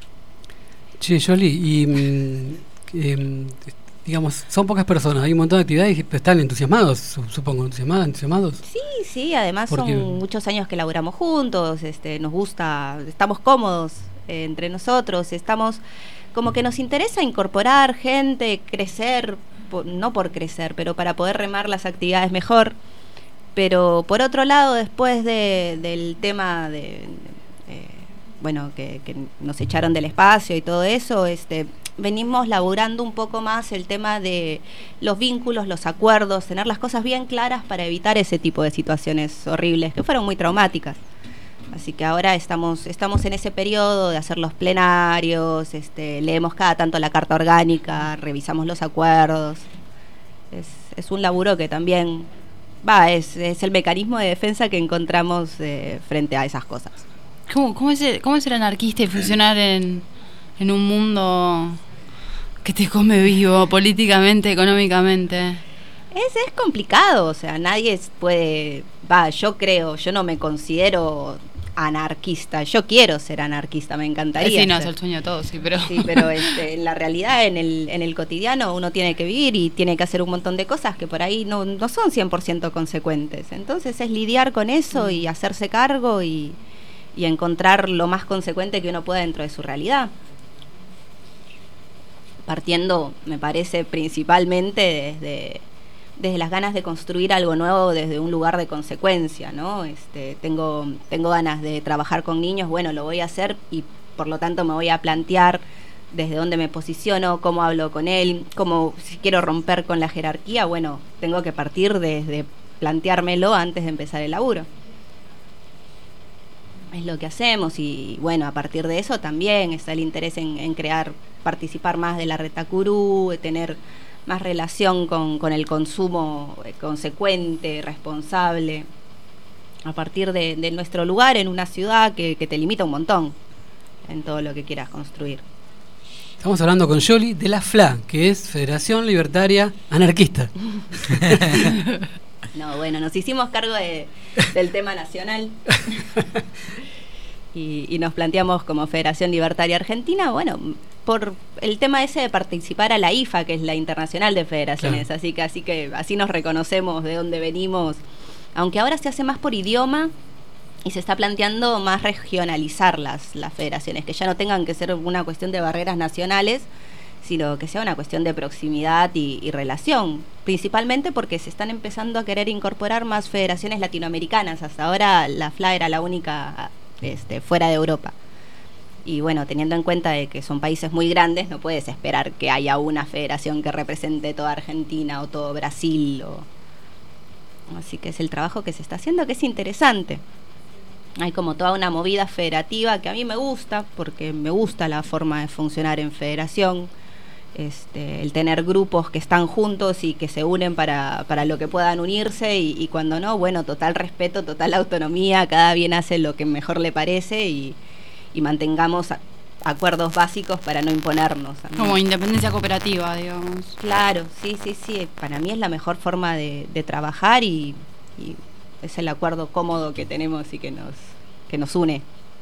Che, Yoli, y mm, em, digamos, son pocas personas, hay un montón de actividades y están entusiasmados, su- supongo, entusiasmados, entusiasmados. Sí, sí, además Porque- son muchos años que laburamos juntos, este, nos gusta, estamos cómodos eh, entre nosotros, estamos como que nos interesa incorporar gente, crecer, po- no por crecer, pero para poder remar las actividades mejor. Pero por otro lado, después de, del tema de, eh, bueno, que, que nos echaron del espacio y todo eso, este, venimos laburando un poco más el tema de los vínculos, los acuerdos, tener las cosas bien claras para evitar ese tipo de situaciones horribles que fueron muy traumáticas. Así que ahora estamos estamos en ese periodo de hacer los plenarios, este, leemos cada tanto la carta orgánica, revisamos los acuerdos. Es, es un laburo que también va, es, es el mecanismo de defensa que encontramos eh, frente a esas cosas. ¿Cómo, cómo, es el, ¿Cómo es ser anarquista y funcionar en, en un mundo que te come vivo políticamente, económicamente? Es, es complicado, o sea, nadie puede, va, yo creo, yo no me considero anarquista, yo quiero ser anarquista, me encantaría. Sí, no, es ser. el sueño de todos, sí, pero... Sí, pero este, en la realidad, en el, en el cotidiano, uno tiene que vivir y tiene que hacer un montón de cosas que por ahí no, no son cien por ciento consecuentes. Entonces es lidiar con eso y hacerse cargo y, y encontrar lo más consecuente que uno pueda dentro de su realidad. Partiendo, me parece, principalmente desde, desde las ganas de construir algo nuevo desde un lugar de consecuencia, ¿no? Este, tengo, tengo ganas de trabajar con niños, bueno, lo voy a hacer y por lo tanto me voy a plantear desde dónde me posiciono, cómo hablo con él, cómo, si quiero romper con la jerarquía, bueno, tengo que partir desde planteármelo antes de empezar el laburo. Es lo que hacemos y bueno, a partir de eso también está el interés en, en crear, participar más de la Retacurú, tener más relación con, con el consumo consecuente, responsable, a partir de, de nuestro lugar en una ciudad que, que te limita un montón en todo lo que quieras construir. Estamos hablando con Yoli de la F L A, que es Federación Libertaria Anarquista. No, bueno, nos hicimos cargo de, del tema nacional y, y nos planteamos como Federación Libertaria Argentina, bueno, por el tema ese de participar a la I F A, que es la Internacional de Federaciones, claro. así que así que así nos reconocemos de dónde venimos, aunque ahora se hace más por idioma y se está planteando más regionalizar las, las federaciones, que ya no tengan que ser una cuestión de barreras nacionales, sino que sea una cuestión de proximidad y, y relación, principalmente porque se están empezando a querer incorporar más federaciones latinoamericanas. Hasta ahora la F L A era la única este, fuera de Europa. Y bueno, teniendo en cuenta de que son países muy grandes, no puedes esperar que haya una federación que represente toda Argentina o todo Brasil. O... Así que es el trabajo que se está haciendo, que es interesante. Hay como toda una movida federativa que a mí me gusta, porque me gusta la forma de funcionar en federación. Este, el tener grupos que están juntos y que se unen para, para lo que puedan unirse y, y cuando no, bueno, total respeto, total autonomía, cada bien hace lo que mejor le parece y, y mantengamos a, acuerdos básicos para no imponernos. Como independencia cooperativa, digamos. Claro, sí, sí, sí, para mí es la mejor forma de, de trabajar y, y es el acuerdo cómodo que tenemos y que nos, que nos une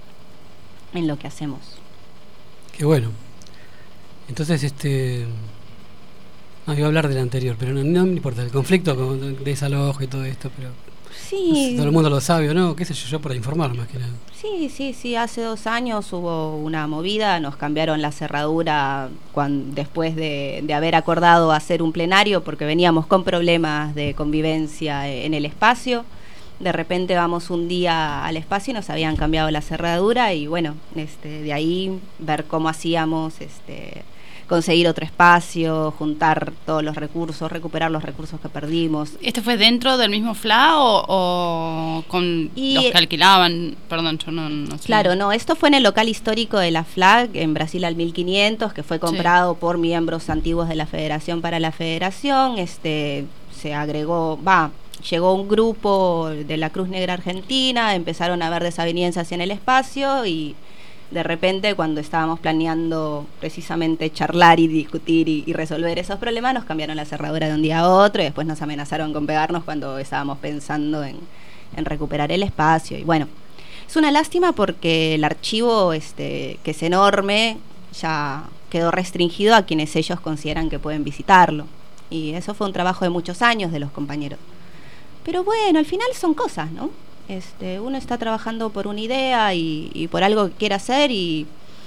en lo que hacemos. Qué bueno. Entonces, este... No, iba a hablar del anterior, pero no, no me importa, el conflicto con desalojo y todo esto, pero... Sí. No sé si todo el mundo lo sabe o no, qué sé yo, yo para informar más que nada. Sí, sí, sí, hace dos años hubo una movida, nos cambiaron la cerradura cuando, después de, de haber acordado hacer un plenario, porque veníamos con problemas de convivencia en el espacio. De repente vamos un día al espacio y nos habían cambiado la cerradura y bueno, este, de ahí ver cómo hacíamos... este conseguir otro espacio, juntar todos los recursos, recuperar los recursos que perdimos. ¿Este fue dentro del mismo F L A o, o con y, los que alquilaban? Perdón, yo no, no sé. Claro, no, esto fue en el local histórico de la F L A, en Brasil al mil quinientos, que fue comprado sí. por miembros antiguos de la Federación para la Federación. Este, se agregó, va, llegó un grupo de la Cruz Negra Argentina, empezaron a haber desavenencias en el espacio y... De repente, cuando estábamos planeando precisamente charlar y discutir y, y resolver esos problemas, nos cambiaron la cerradura de un día a otro y después nos amenazaron con pegarnos cuando estábamos pensando en, en recuperar el espacio. Y bueno, es una lástima porque el archivo, este, que es enorme, ya quedó restringido a quienes ellos consideran que pueden visitarlo. Y eso fue un trabajo de muchos años de los compañeros. Pero bueno, al final son cosas, ¿no? Este, uno está trabajando por una idea y, y por algo que quiere hacer y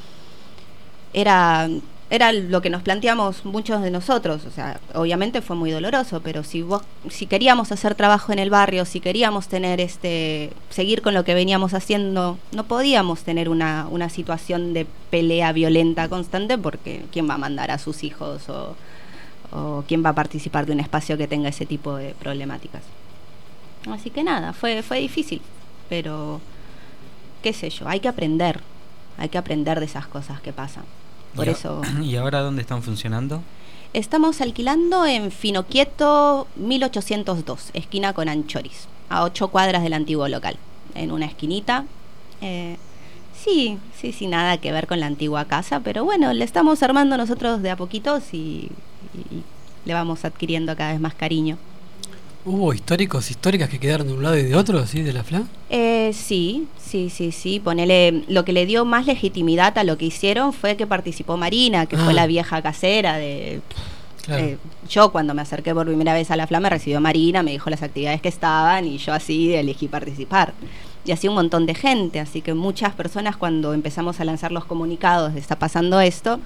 era, era lo que nos planteamos muchos de nosotros. O sea, obviamente fue muy doloroso, pero si vos, si queríamos hacer trabajo en el barrio, si queríamos tener este, seguir con lo que veníamos haciendo, no podíamos tener una, una situación de pelea violenta constante porque ¿quién va a mandar a sus hijos o, o quién va a participar de un espacio que tenga ese tipo de problemáticas? Así que nada, fue fue difícil, pero qué sé yo, hay que aprender, hay que aprender de esas cosas que pasan. Por ¿Y, eso. ¿Y ahora dónde están funcionando? Estamos alquilando en Finoquieto mil ochocientos dos, esquina con Anchoris, a ocho cuadras del antiguo local, en una esquinita. Eh, sí, sí, sí, nada que ver con la antigua casa, pero bueno, le estamos armando nosotros de a poquitos y, y, y le vamos adquiriendo cada vez más cariño. ¿Hubo históricos, históricas que quedaron de un lado y de otro, así, de la F L A? Eh, sí, sí, sí, sí. Ponele, lo que le dio más legitimidad a lo que hicieron fue que participó Marina, que ah. fue la vieja casera de... Claro. Eh, yo cuando me acerqué por primera vez a la F L A me recibió Marina, me dijo las actividades que estaban y yo así elegí participar. Y así un montón de gente, así que muchas personas cuando empezamos a lanzar los comunicados de está pasando esto...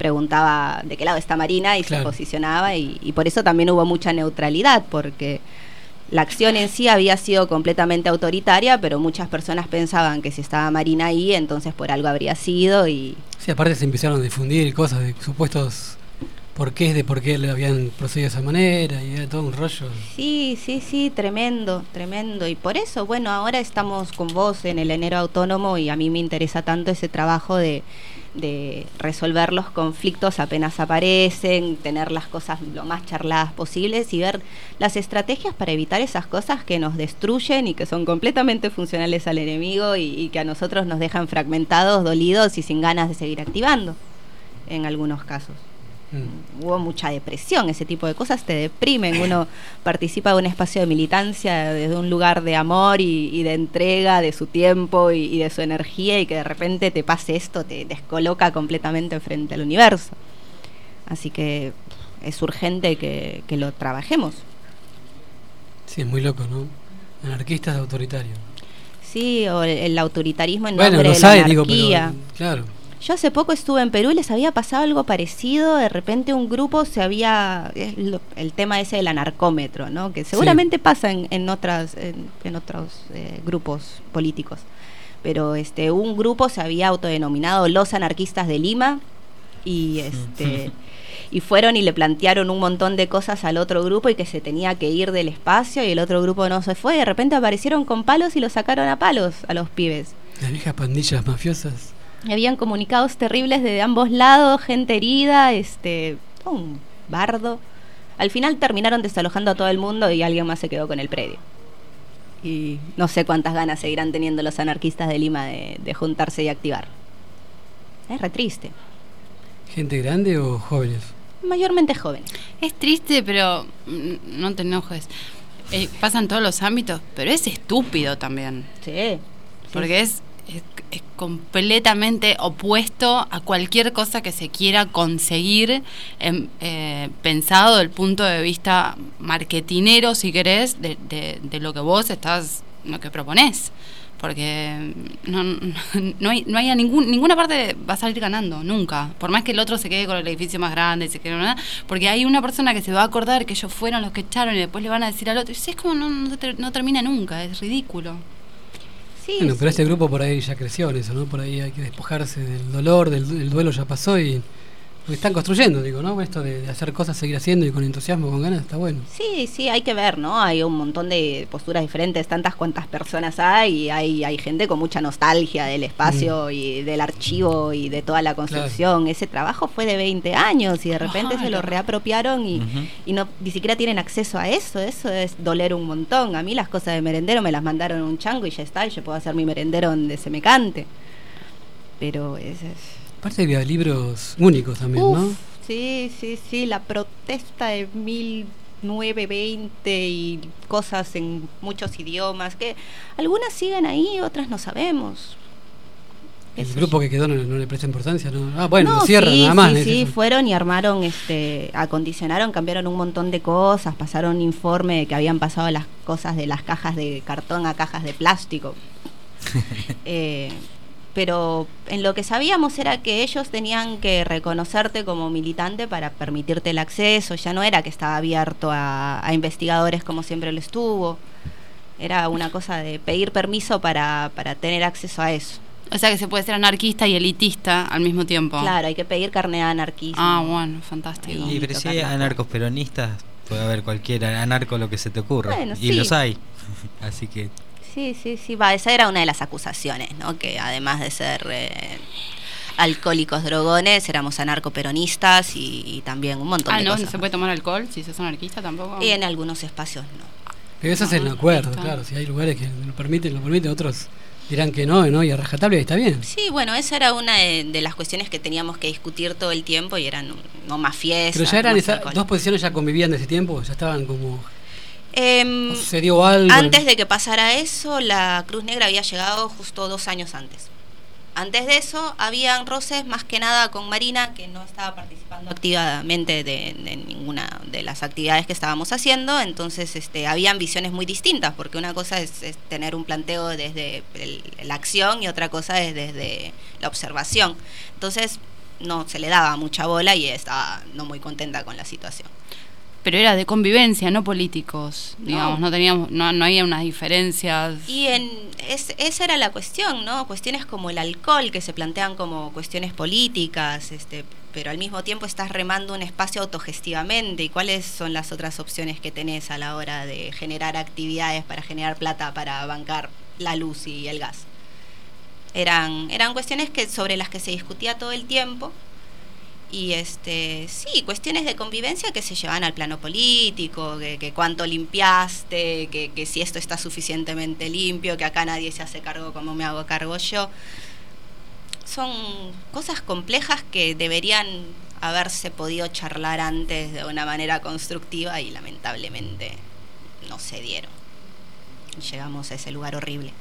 preguntaba de qué lado está Marina y Claro. se posicionaba, y, y por eso también hubo mucha neutralidad, porque la acción en sí había sido completamente autoritaria, pero muchas personas pensaban que si estaba Marina ahí, entonces por algo habría sido, y Sí, aparte se empezaron a difundir cosas de supuestos porqués de por qué le habían procedido de esa manera y era todo un rollo. sí, sí, sí, tremendo, tremendo. Y por eso, bueno, ahora estamos con vos en el Enero Autónomo y a mí me interesa tanto ese trabajo de, de resolver los conflictos apenas aparecen, tener las cosas lo más charladas posibles y ver las estrategias para evitar esas cosas que nos destruyen y que son completamente funcionales al enemigo y, y que a nosotros nos dejan fragmentados, dolidos y sin ganas de seguir activando, en algunos casos. Mm. Hubo mucha depresión, ese tipo de cosas te deprimen. Uno participa de un espacio de militancia desde un lugar de amor y, y de entrega de su tiempo y, y de su energía, y que de repente te pase esto, te descoloca completamente frente al universo. Así que es urgente que, que lo trabajemos. Sí, es muy loco, ¿no? Anarquistas autoritarios. Sí, o el, el autoritarismo en Bueno, nombre los de la hay, digo, pero anarquía. claro. Yo hace poco estuve en Perú y les había pasado algo parecido. De repente un grupo se había... es lo- el tema ese del anarcómetro, ¿no? Que seguramente pasa en, en, otras, en, en otros eh, grupos políticos. Pero este un grupo se había autodenominado los anarquistas de Lima y este y fueron y le plantearon un montón de cosas al otro grupo y que se tenía que ir del espacio, y el otro grupo no se fue. De repente aparecieron con palos y los sacaron a palos a los pibes. Las viejas pandillas mafiosas. Habían comunicados terribles de ambos lados, gente herida, este, todo un bardo. Al final terminaron desalojando a todo el mundo y alguien más se quedó con el predio. Y no sé cuántas ganas seguirán teniendo los anarquistas de Lima de, de juntarse y activar. Es re triste. ¿Gente grande o jóvenes? Mayormente jóvenes. Es triste, pero mm, no te enojes. Eh, pasa en todos los ámbitos, pero es estúpido también. Sí. Porque es, es, es completamente opuesto a cualquier cosa que se quiera conseguir, em, eh, pensado desde el punto de vista marketinero, si querés, de, de, de lo que vos estás, lo que proponés. Porque no, no hay, no hay a ningún, ninguna parte va a salir ganando, nunca. Por más que el otro se quede con el edificio más grande, se quede, ¿no? Porque hay una persona que se va a acordar que ellos fueron los que echaron y después le van a decir al otro. Y es como no, no, ter- no termina nunca, es ridículo. Sí, Bueno, sí. pero este grupo por ahí ya creció en eso, ¿no? Por ahí hay que despojarse del dolor, del, del duelo ya pasó y lo están construyendo, digo, ¿no? Esto de, de hacer cosas, seguir haciendo y con entusiasmo, con ganas, está bueno. Sí, sí, hay que ver, ¿no? Hay un montón de posturas diferentes, tantas cuantas personas hay, y hay, hay gente con mucha nostalgia del espacio Mm. y del archivo y de toda la construcción. Ese trabajo fue de veinte años y de repente se lo Claro. reapropiaron y, Ujú. y no ni siquiera tienen acceso a eso. Eso es doler un montón. A mí las cosas de merendero me las mandaron en un chango y ya está, y yo puedo hacer mi merendero donde se me cante. Pero es... es- Aparte que hay libros únicos también, Uf, ¿no? sí, sí, sí, la protesta de mil novecientos veinte y cosas en muchos idiomas, que algunas siguen ahí, otras no sabemos. El Eso grupo que quedó no, no le presta importancia, ¿no? Ah, bueno, no, lo cierran sí, nada más. sí, es sí, eso. fueron y armaron, este, acondicionaron, cambiaron un montón de cosas, pasaron informe de que habían pasado las cosas de las cajas de cartón a cajas de plástico. eh, pero en lo que sabíamos era que ellos tenían que reconocerte como militante para permitirte el acceso. Ya no era que estaba abierto a, a investigadores como siempre lo estuvo. Era una cosa de pedir permiso para, para tener acceso a eso. O sea que se puede ser anarquista y elitista al mismo tiempo. Claro, hay que pedir carnet de anarquismo. Ah, bueno, fantástico. Y pero si hay tocar la anarcos peronistas, puede haber cualquier anarco lo que se te ocurra. Bueno, y sí. los hay. Así que Sí, sí, sí, va, esa era una de las acusaciones, ¿no? Que además de ser eh, alcohólicos drogones, éramos anarcoperonistas y, y también un montón Ah, de no, cosas. no se puede tomar alcohol si sos anarquista tampoco. Y en algunos espacios no. Pero eso es el Ah, acuerdo, listo. claro. Si hay lugares que lo permiten, lo permiten, otros dirán que no, ¿no? Y a rajatabla y está bien. Sí, bueno, esa era una de, de las cuestiones que teníamos que discutir todo el tiempo y eran no más fiestas. Pero ya eran más esas alcohol. dos posiciones, ya convivían de ese tiempo, ya estaban como... Em, ¿o sucedió algo? Antes de que pasara eso, la Cruz Negra había llegado justo dos años antes. Antes de eso, habían roces más que nada con Marina, que no estaba participando activamente de, de ninguna de las actividades que estábamos haciendo. Entonces, este, habían visiones muy distintas, porque una cosa es, es tener un planteo desde el- la acción y otra cosa es desde la observación. Entonces, no se le daba mucha bola y estaba no muy contenta con la situación. Pero era de convivencia, no políticos, digamos, no, no teníamos, no, no había unas diferencias. Y en es, esa era la cuestión, ¿no? Cuestiones como el alcohol que se plantean como cuestiones políticas, este, pero al mismo tiempo estás remando un espacio autogestivamente. ¿Y cuáles son las otras opciones que tenés a la hora de generar actividades para generar plata para bancar la luz y el gas? Eran, eran cuestiones que sobre las que se discutía todo el tiempo. Y este sí, cuestiones de convivencia que se llevan al plano político, que, que cuánto limpiaste, que, que si esto está suficientemente limpio, que acá nadie se hace cargo como me hago cargo yo. Son cosas complejas que deberían haberse podido charlar antes de una manera constructiva y lamentablemente no se dieron. Llegamos a ese lugar horrible.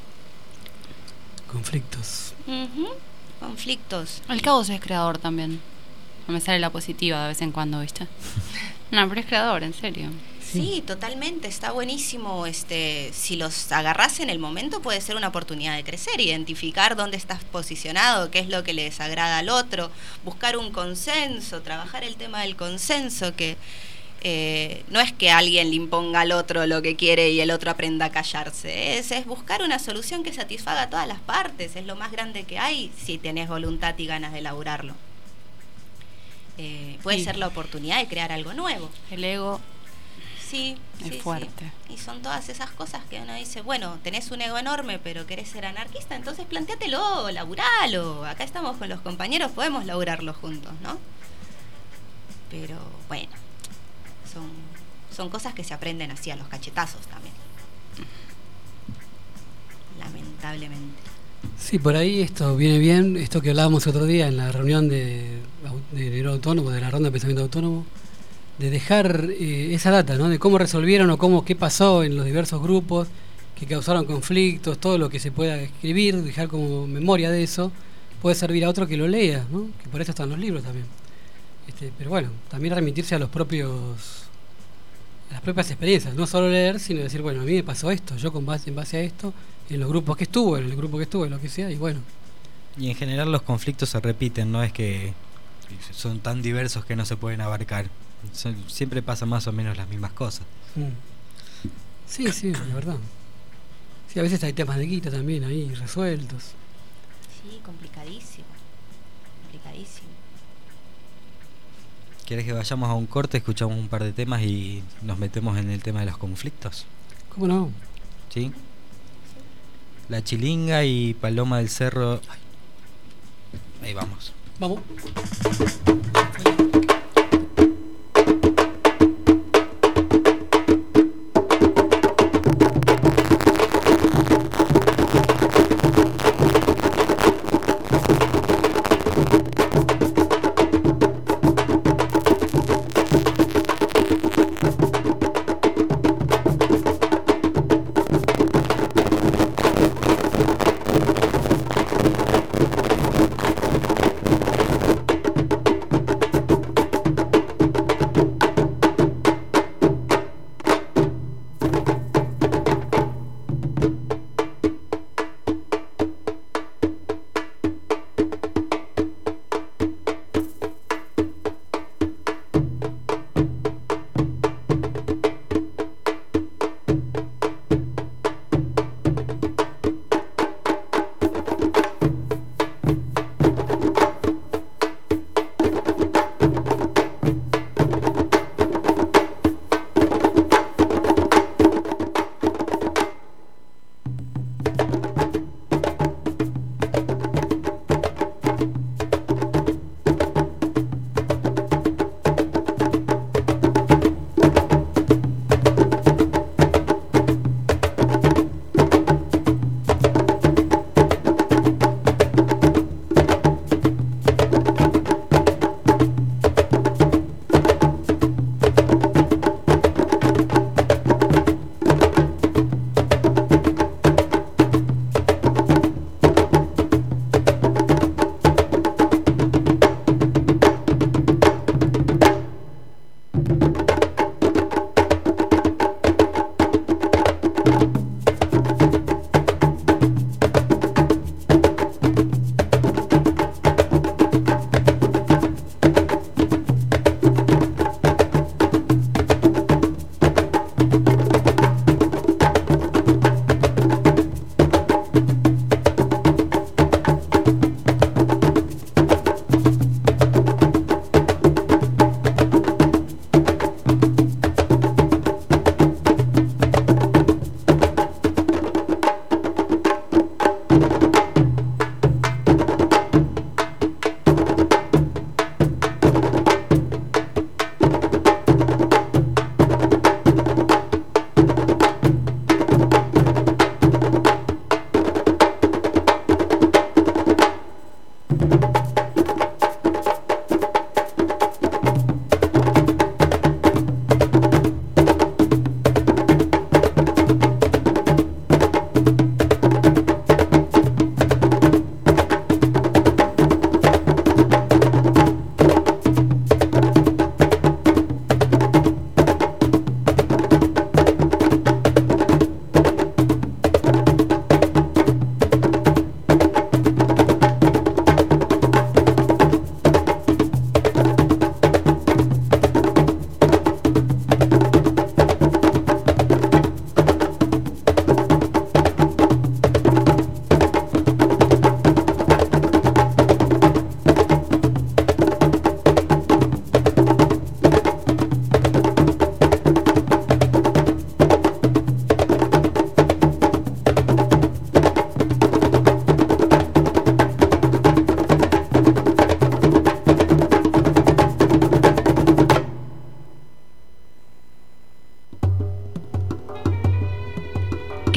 Conflictos. Uh-huh. Conflictos. El caos es creador también. No me sale la positiva de vez en cuando, ¿viste? No, pero es creador, en serio. Sí, totalmente, está buenísimo. Este, si los agarrás en el momento puede ser una oportunidad de crecer, identificar dónde estás posicionado, qué es lo que le desagrada al otro, buscar un consenso, trabajar el tema del consenso, que eh, no es que alguien le imponga al otro lo que quiere y el otro aprenda a callarse, es, es buscar una solución que satisfaga a todas las partes, es lo más grande que hay si tenés voluntad y ganas de laburarlo. Eh, puede sí. ser la oportunidad de crear algo nuevo. El ego sí, es sí, fuerte. Sí. Y son todas esas cosas que uno dice, bueno, tenés un ego enorme, pero querés ser anarquista, entonces plantéatelo, laburalo. Acá estamos con los compañeros, podemos laburarlo juntos, ¿no? Pero bueno, son, son cosas que se aprenden así a los cachetazos también. Lamentablemente. Sí, por ahí esto viene bien, esto que hablábamos otro día en la reunión de, de, de autónomo, de la ronda de pensamiento autónomo, de dejar eh, esa data, ¿no? De cómo resolvieron o cómo qué pasó en los diversos grupos que causaron conflictos, todo lo que se pueda escribir, dejar como memoria de eso, puede servir a otro que lo lea, ¿no? Que por eso están los libros también. Este, pero bueno, también remitirse a los propios a las propias experiencias, no solo leer, sino decir, bueno, a mí me pasó esto, yo con base en base a esto, en los grupos que estuvo, en el grupo que estuvo, en lo que sea, y bueno. Y en general los conflictos se repiten, no es que son tan diversos que no se pueden abarcar. Son, siempre pasan más o menos las mismas cosas. Mm. Sí, sí, la verdad. Sí, a veces hay temas de guita también ahí resueltos. Sí, complicadísimo. Complicadísimo. ¿Quieres que vayamos a un corte, escuchamos un par de temas y nos metemos en el tema de los conflictos? ¿Cómo no? ¿Sí? La Chilinga y Paloma del Cerro. Ahí vamos. Vamos.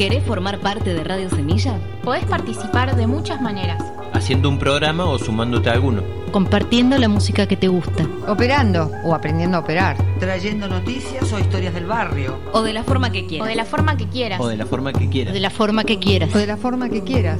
¿Querés formar parte de Radio Semilla? Podés participar de muchas maneras. Haciendo un programa o sumándote a alguno. Compartiendo la música que te gusta. Operando o aprendiendo a operar. Trayendo noticias o historias del barrio. O de la forma que quieras. O de la forma que quieras. O de la forma que quieras. O de la forma que quieras. O de la forma que quieras.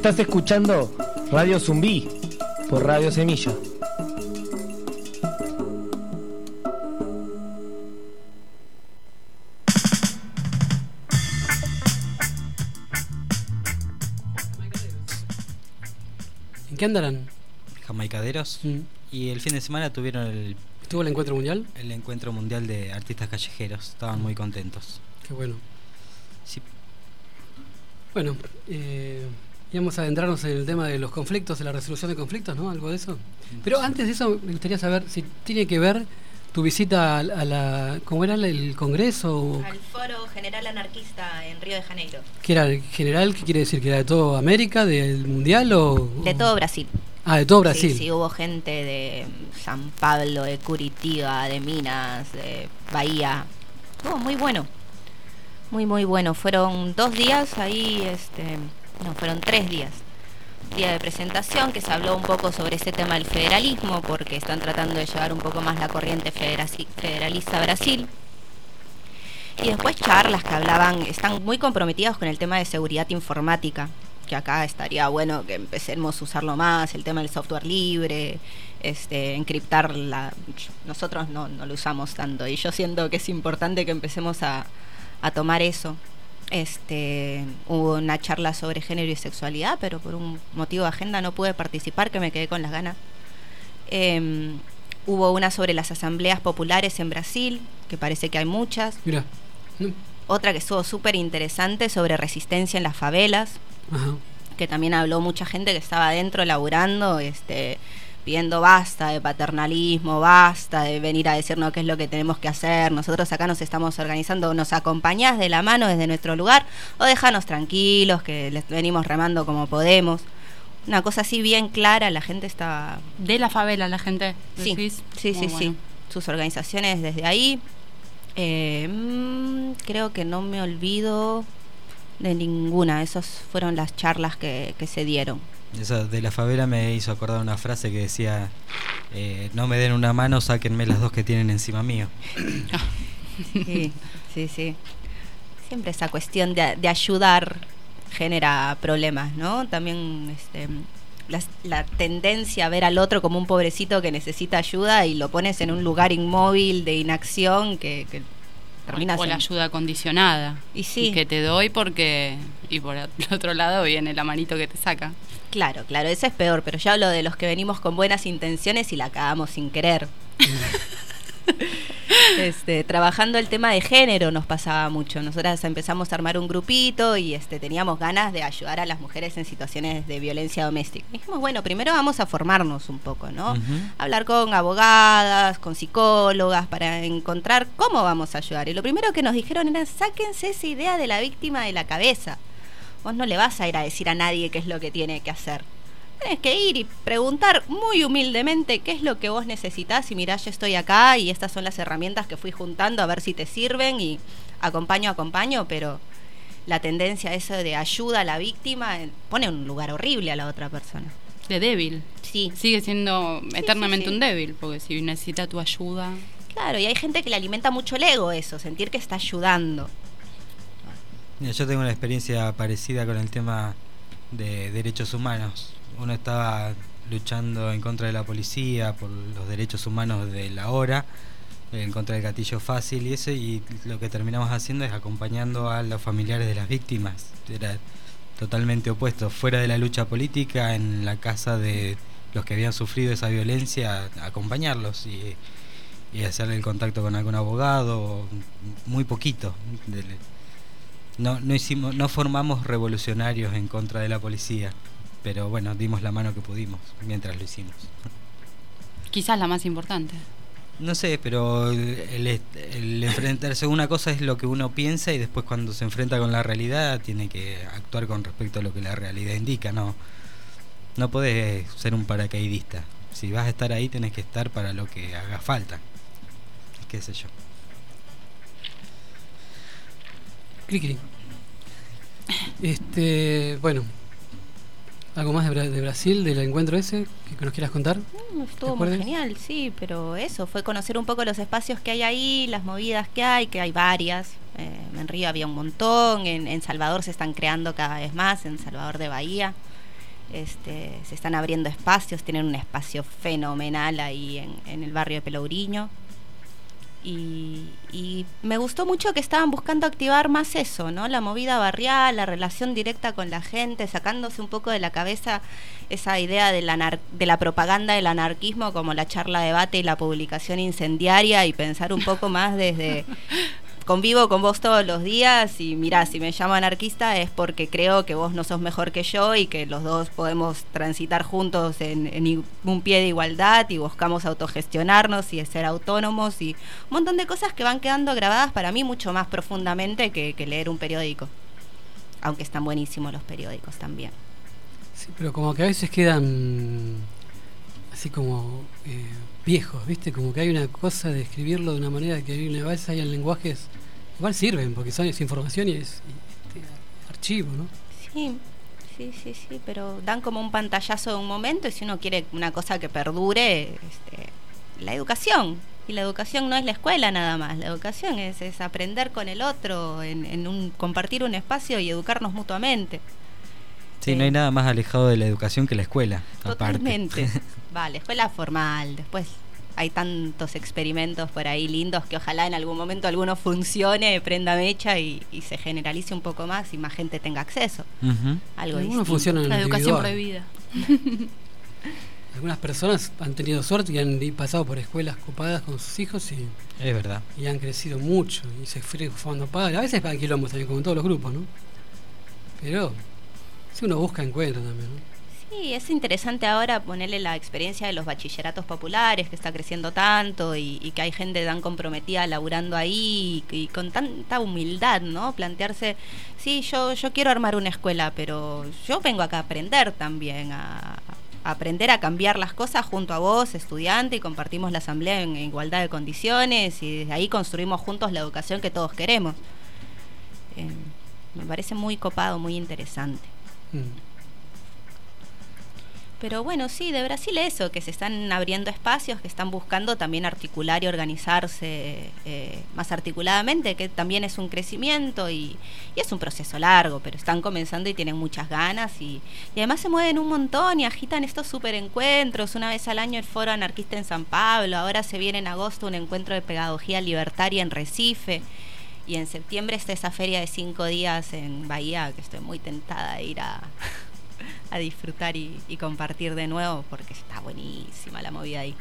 Estás escuchando Radio Zumbí por Radio Semilla. ¿En qué andarán? Jamaicaderos. Mm. Y el fin de semana tuvieron el... ¿Estuvo el encuentro mundial? El encuentro mundial de artistas callejeros. Estaban muy contentos. Qué bueno. Sí. Bueno, eh, íbamos a adentrarnos en el tema de los conflictos, de la resolución de conflictos, ¿no? Algo de eso. Pero antes de eso, me gustaría saber si tiene que ver tu visita a la... A la ¿cómo era el congreso? Al Foro General Anarquista en Río de Janeiro. ¿Qué era el general? ¿Qué quiere decir? ¿Que era de todo América, del mundial o...? De todo Brasil. Ah, de todo Brasil. Sí, sí, hubo gente de San Pablo, de Curitiba, de Minas, de Bahía. Estuvo muy bueno. Muy, muy bueno. Fueron dos días ahí, este, no, fueron tres días. Día de presentación, que se habló un poco sobre ese tema del federalismo, porque están tratando de llevar un poco más la corriente federalista a Brasil. Y después charlas que hablaban, están muy comprometidos con el tema de seguridad informática, que acá estaría bueno que empecemos a usarlo más, el tema del software libre, este, encriptar la... Nosotros no, no lo usamos tanto, y yo siento que es importante que empecemos a, a tomar eso. Este, hubo una charla sobre género y sexualidad, pero por un motivo de agenda no pude participar, que me quedé con las ganas. Eh, hubo una sobre las asambleas populares en Brasil, que parece que hay muchas. Mira. Otra que estuvo súper interesante sobre resistencia en las favelas. Ajá. Que también habló mucha gente que estaba adentro laburando, este, pidiendo basta de paternalismo, basta de venir a decirnos qué es lo que tenemos que hacer. Nosotros acá nos estamos organizando, nos acompañás de la mano desde nuestro lugar o déjanos tranquilos que les venimos remando como podemos. Una cosa así bien clara, la gente estaba... De la favela la gente. Sí, ¿decís? sí, sí, Muy sí. bueno. Sus organizaciones desde ahí. Eh, mmm, creo que no me olvido de ninguna. Esas fueron las charlas que, que se dieron. Eso de la favela me hizo acordar una frase que decía, eh, no me den una mano, sáquenme las dos que tienen encima mío. Sí, sí, sí. Siempre esa cuestión de, de ayudar genera problemas, ¿no? También este, la, la tendencia a ver al otro como un pobrecito que necesita ayuda y lo pones en un lugar inmóvil de inacción que... que o, o la ayuda condicionada. Y sí. Y que te doy porque... Y por el otro lado viene la manito que te saca. Claro, claro, eso es peor, pero yo hablo de los que venimos con buenas intenciones y la cagamos sin querer. este, trabajando el tema de género nos pasaba mucho. Nosotras empezamos a armar un grupito y este, teníamos ganas de ayudar a las mujeres en situaciones de violencia doméstica. Dijimos, bueno, primero vamos a formarnos un poco, ¿no? Uh-huh. Hablar con abogadas, con psicólogas, para encontrar cómo vamos a ayudar. Y lo primero que nos dijeron era, sáquense esa idea de la víctima de la cabeza. Vos no le vas a ir a decir a nadie qué es lo que tiene que hacer. Tenés que ir y preguntar muy humildemente qué es lo que vos necesitás y mirá, yo estoy acá y estas son las herramientas que fui juntando a ver si te sirven y acompaño, acompaño, pero la tendencia esa de ayuda a la víctima pone en un lugar horrible a la otra persona. De débil. Sí. Sigue siendo sí, eternamente sí, sí. un débil, porque si necesita tu ayuda... Claro, y hay gente que le alimenta mucho el ego eso, sentir que está ayudando. Yo tengo una experiencia parecida con el tema de derechos humanos. Uno estaba luchando en contra de la policía por los derechos humanos de la hora, en contra del gatillo fácil y eso, y lo que terminamos haciendo es acompañando a los familiares de las víctimas. Era totalmente opuesto, fuera de la lucha política, en la casa de los que habían sufrido esa violencia, acompañarlos y, y hacerle el contacto con algún abogado, muy poquito. No, no hicimos, no formamos revolucionarios en contra de la policía, pero bueno, dimos la mano que pudimos mientras lo hicimos. Quizás la más importante. No sé, pero el, el enfrentarse a una cosa es lo que uno piensa y después cuando se enfrenta con la realidad tiene que actuar con respecto a lo que la realidad indica. No, no podés ser un paracaidista. Si vas a estar ahí tenés que estar para lo que haga falta. Qué sé yo. Cri-cri. Este, bueno, ¿algo más de, Bra- de Brasil, del encuentro ese, que nos quieras contar? Mm, estuvo muy genial, sí, pero eso, fue conocer un poco los espacios que hay ahí, las movidas que hay, que hay varias. Eh, en Río había un montón, en, en Salvador se están creando cada vez más, en Salvador de Bahía. Este, se están abriendo espacios, tienen un espacio fenomenal ahí en, en el barrio de Pelourinho. Y, y me gustó mucho que estaban buscando activar más eso, ¿no? La movida barrial, la relación directa con la gente, sacándose un poco de la cabeza esa idea de la, anar- de la propaganda del anarquismo como la charla debate y la publicación incendiaria, y pensar un poco más desde convivo con vos todos los días y mirá, si me llamo anarquista es porque creo que vos no sos mejor que yo y que los dos podemos transitar juntos en, en un pie de igualdad y buscamos autogestionarnos y ser autónomos y un montón de cosas que van quedando grabadas para mí mucho más profundamente que, que leer un periódico, aunque están buenísimos los periódicos también. Sí, pero como que a veces quedan así como eh, viejos, ¿viste? Como que hay una cosa de escribirlo de una manera que hay una vez hay en lenguajes igual sirven porque son es información y es y, este, archivo, ¿no? Sí, sí, sí, sí, pero dan como un pantallazo de un momento y si uno quiere una cosa que perdure, este, la educación. Y la educación no es la escuela nada más, la educación es, es aprender con el otro, en, en un compartir un espacio y educarnos mutuamente. Sí, no hay nada más alejado de la educación que la escuela. Totalmente. Aparte. Va, la escuela formal, después hay tantos experimentos por ahí lindos que ojalá en algún momento alguno funcione, prenda mecha y, y se generalice un poco más y más gente tenga acceso. Uh-huh. Algo distinto. Funciona en la educación individual. prohibida. Algunas personas han tenido suerte y han pasado por escuelas copadas con sus hijos y es verdad. Y han crecido mucho y se fueron formando padres. A veces para quilombos también, como en todos los grupos, ¿no? Pero si uno busca, encuentra también, ¿no? Sí, es interesante ahora ponerle la experiencia de los bachilleratos populares, que está creciendo tanto y, y que hay gente tan comprometida laburando ahí y, y con tanta humildad, ¿no? Plantearse, sí, yo, yo quiero armar una escuela, pero yo vengo acá a aprender también, a, a aprender a cambiar las cosas junto a vos, estudiante, y compartimos la asamblea en, en igualdad de condiciones y desde ahí construimos juntos la educación que todos queremos. Eh, me parece muy copado, muy interesante. Mm. Pero bueno, sí, de Brasil eso, que se están abriendo espacios, que están buscando también articular y organizarse eh, más articuladamente, que también es un crecimiento y, y es un proceso largo, pero están comenzando y tienen muchas ganas y, y además se mueven un montón y agitan estos super encuentros. Una vez al año el Foro Anarquista en San Pablo, ahora se viene en agosto un encuentro de pedagogía libertaria en Recife y en septiembre está esa feria de cinco días en Bahía, que estoy muy tentada de ir a... a disfrutar y, y compartir de nuevo porque está buenísima la movida ahí.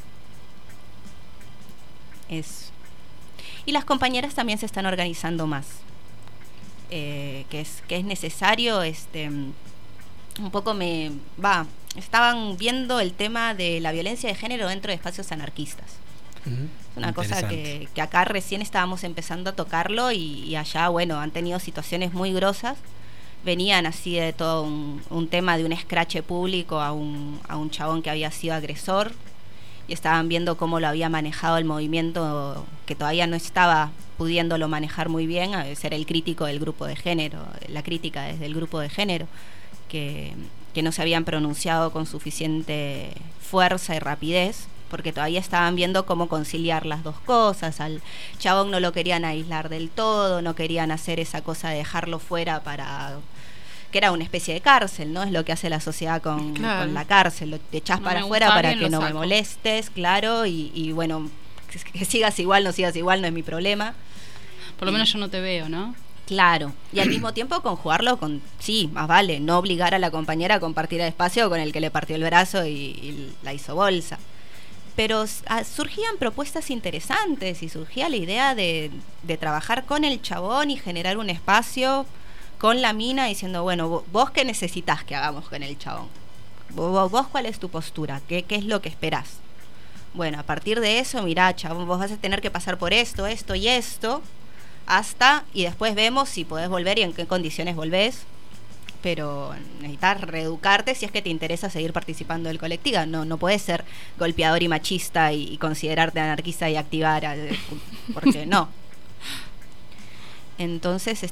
Es y las compañeras también se están organizando más, eh, que es que es necesario. Este, un poco me va. Estaban viendo el tema de la violencia de género dentro de espacios anarquistas. Uh-huh. Es una cosa que, que acá recién estábamos empezando a tocarlo y, y allá, bueno, han tenido situaciones muy grosas. Venían así de todo un, un tema de un escrache público a un, a un chabón que había sido agresor y estaban viendo cómo lo había manejado el movimiento, que todavía no estaba pudiéndolo manejar muy bien, a ser el crítico del grupo de género, la crítica desde el grupo de género, que, que no se habían pronunciado con suficiente fuerza y rapidez, porque todavía estaban viendo cómo conciliar las dos cosas. Al chabón no lo querían aislar del todo, no querían hacer esa cosa de dejarlo fuera para... que era una especie de cárcel, ¿no? Es lo que hace la sociedad con, claro. con la cárcel, lo te echás no para afuera para que no saco. me molestes, claro, y, y bueno, que, que sigas igual, no sigas igual, no es mi problema. Por lo y, menos yo no te veo, ¿no? Claro, y al mismo tiempo conjugarlo con, sí, más vale, no obligar a la compañera a compartir el espacio con el que le partió el brazo y, y la hizo bolsa. Pero ah, surgían propuestas interesantes y surgía la idea de, de trabajar con el chabón y generar un espacio con la mina diciendo, bueno, vos qué necesitas que hagamos con el chabón, vos, vos cuál es tu postura, ¿Qué, qué es lo que esperás. Bueno, a partir de eso, mirá, chabón, vos vas a tener que pasar por esto, esto y esto, hasta, y después vemos si podés volver y en qué condiciones volvés. Pero necesitas reeducarte si es que te interesa seguir participando del colectivo. No, no puedes ser golpeador y machista y, y considerarte anarquista y activar, porque no. Entonces, este,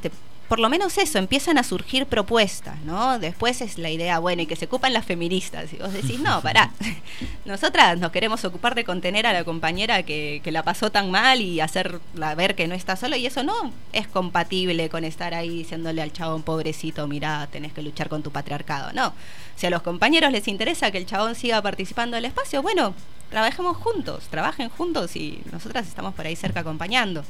por lo menos eso, empiezan a surgir propuestas, ¿no? Después es la idea, bueno, y que se ocupan las feministas. Y vos decís, no, pará, nosotras nos queremos ocupar de contener a la compañera que, que la pasó tan mal y hacerla ver que no está sola, y eso no es compatible con estar ahí diciéndole al chabón, pobrecito, mirá, tenés que luchar con tu patriarcado. No, si a los compañeros les interesa que el chabón siga participando del espacio, bueno, trabajemos juntos, trabajen juntos y nosotras estamos por ahí cerca acompañando.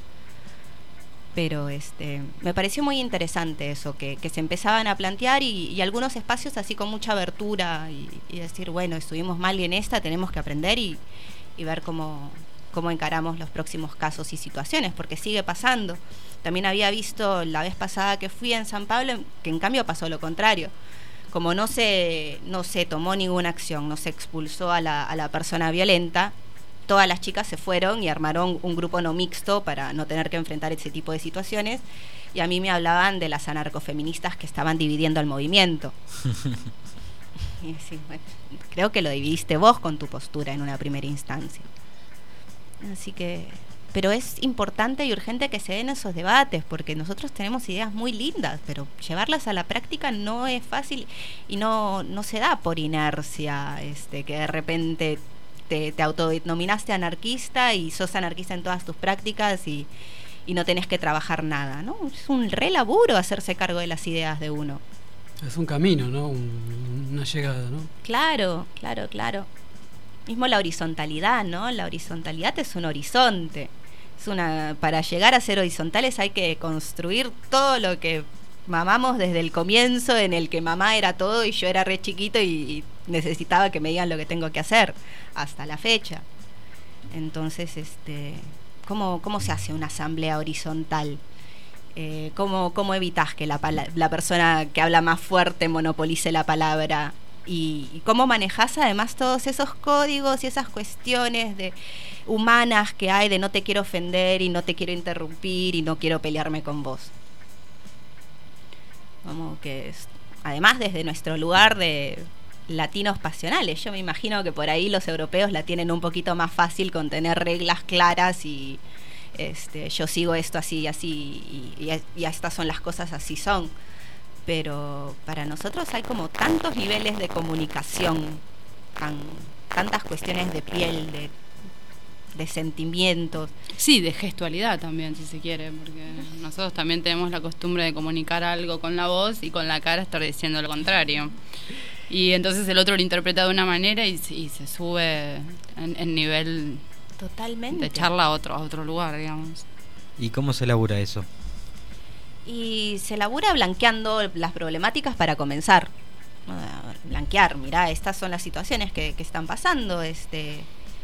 Pero este me pareció muy interesante eso, que, que se empezaban a plantear y, y algunos espacios así con mucha abertura y, y decir, bueno, estuvimos mal en esta, tenemos que aprender y, y ver cómo, cómo encaramos los próximos casos y situaciones, porque sigue pasando. También había visto la vez pasada que fui en San Pablo, que en cambio pasó lo contrario. Como no se, no se tomó ninguna acción, no se expulsó a la, a la persona violenta, todas las chicas se fueron y armaron un grupo no mixto para no tener que enfrentar ese tipo de situaciones, y a mí me hablaban de las anarcofeministas que estaban dividiendo el movimiento. Y así, bueno, creo que lo dividiste vos con tu postura en una primera instancia. Así que, pero es importante y urgente que se den esos debates, porque nosotros tenemos ideas muy lindas, pero llevarlas a la práctica no es fácil y no, no se da por inercia, este, que de repente te, te autodenominaste anarquista y sos anarquista en todas tus prácticas y, y no tenés que trabajar nada, ¿no? Es un re laburo hacerse cargo de las ideas de uno. Es un camino, ¿no? Un, una llegada, ¿no? Claro, claro, claro. Mismo la horizontalidad, ¿no? La horizontalidad es un horizonte. Es una, para llegar a ser horizontales hay que construir todo lo que mamamos desde el comienzo, en el que mamá era todo y yo era re chiquito y, y necesitaba que me digan lo que tengo que hacer, hasta la fecha. Entonces, este, ¿cómo, cómo se hace una asamblea horizontal? Eh, ¿cómo, ¿Cómo evitas que la, pala- la persona que habla más fuerte monopolice la palabra? Y, y cómo manejás además todos esos códigos y esas cuestiones de humanas que hay de no te quiero ofender y no te quiero interrumpir y no quiero pelearme con vos. Como que es, además desde nuestro lugar de latinos pasionales, yo me imagino que por ahí los europeos la tienen un poquito más fácil con tener reglas claras y este, yo sigo esto así y así y, y, y estas son las cosas, así son. Pero para nosotros hay como tantos niveles de comunicación, tan, tantas cuestiones de piel, de, de sentimientos. Sí, de gestualidad también, si se quiere, porque nosotros también tenemos la costumbre de comunicar algo con la voz y con la cara estar diciendo lo contrario. Y entonces el otro lo interpreta de una manera y, y se sube en, en nivel totalmente de charla a otro, a otro lugar, digamos. ¿Y cómo se elabora eso? Y se elabora blanqueando las problemáticas para comenzar. Uh, blanquear, mirá, estas son las situaciones que, que están pasando. Este,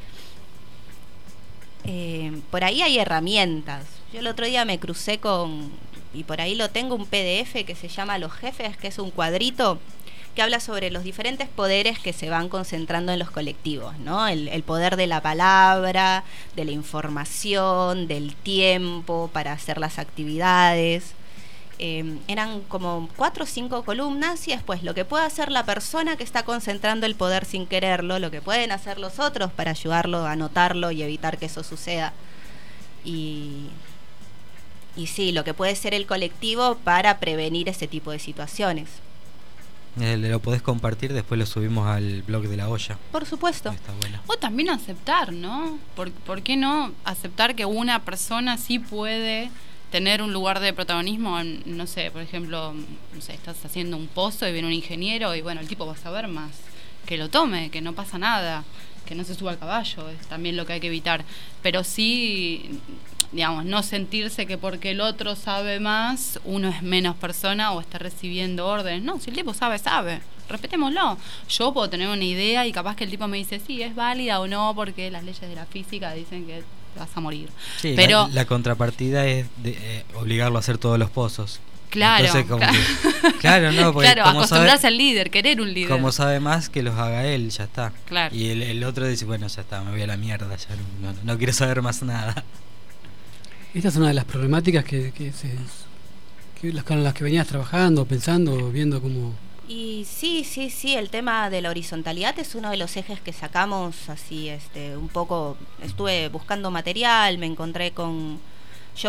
eh, por ahí hay herramientas. Yo el otro día me crucé con, y por ahí lo tengo, un P D F que se llama Los Jefes, que es un cuadrito que habla sobre los diferentes poderes que se van concentrando en los colectivos, ¿no? El, el poder de la palabra, de la información, del tiempo para hacer las actividades. Eh, eran como cuatro o cinco columnas y después lo que puede hacer la persona que está concentrando el poder sin quererlo, lo que pueden hacer los otros para ayudarlo a notarlo y evitar que eso suceda, y, y sí, lo que puede ser el colectivo para prevenir ese tipo de situaciones. Eh, lo podés compartir, después lo subimos al blog de La Olla. Por supuesto. Está bueno. O también aceptar, ¿no? ¿Por, ¿Por qué no aceptar que una persona sí puede tener un lugar de protagonismo? En, no sé, por ejemplo, no sé, estás haciendo un pozo y viene un ingeniero y bueno, el tipo va a saber más, que lo tome, que no pasa nada, que no se suba al caballo, es también lo que hay que evitar. Pero sí, digamos, no sentirse que porque el otro sabe más, uno es menos persona o está recibiendo órdenes. No, si el tipo sabe, sabe, respetémoslo. Yo puedo tener una idea y capaz que el tipo me dice sí, es válida o no, porque las leyes de la física dicen que vas a morir. Sí, pero la, la contrapartida es de, eh, obligarlo a hacer todos los pozos. Claro, Entonces, como claro. Que, claro, no, porque claro, como acostumbrarse sabe, al líder, querer un líder. Como sabe más, que los haga él, ya está. Claro. Y el, el otro dice, bueno, ya está, me voy a la mierda, ya no, no, no quiero saber más nada. Esta es una de las problemáticas que, que, se, que las, con las que venías trabajando, pensando, viendo cómo... Y sí, sí, sí, el tema de la horizontalidad es uno de los ejes que sacamos así, este, un poco, estuve buscando material, me encontré con, yo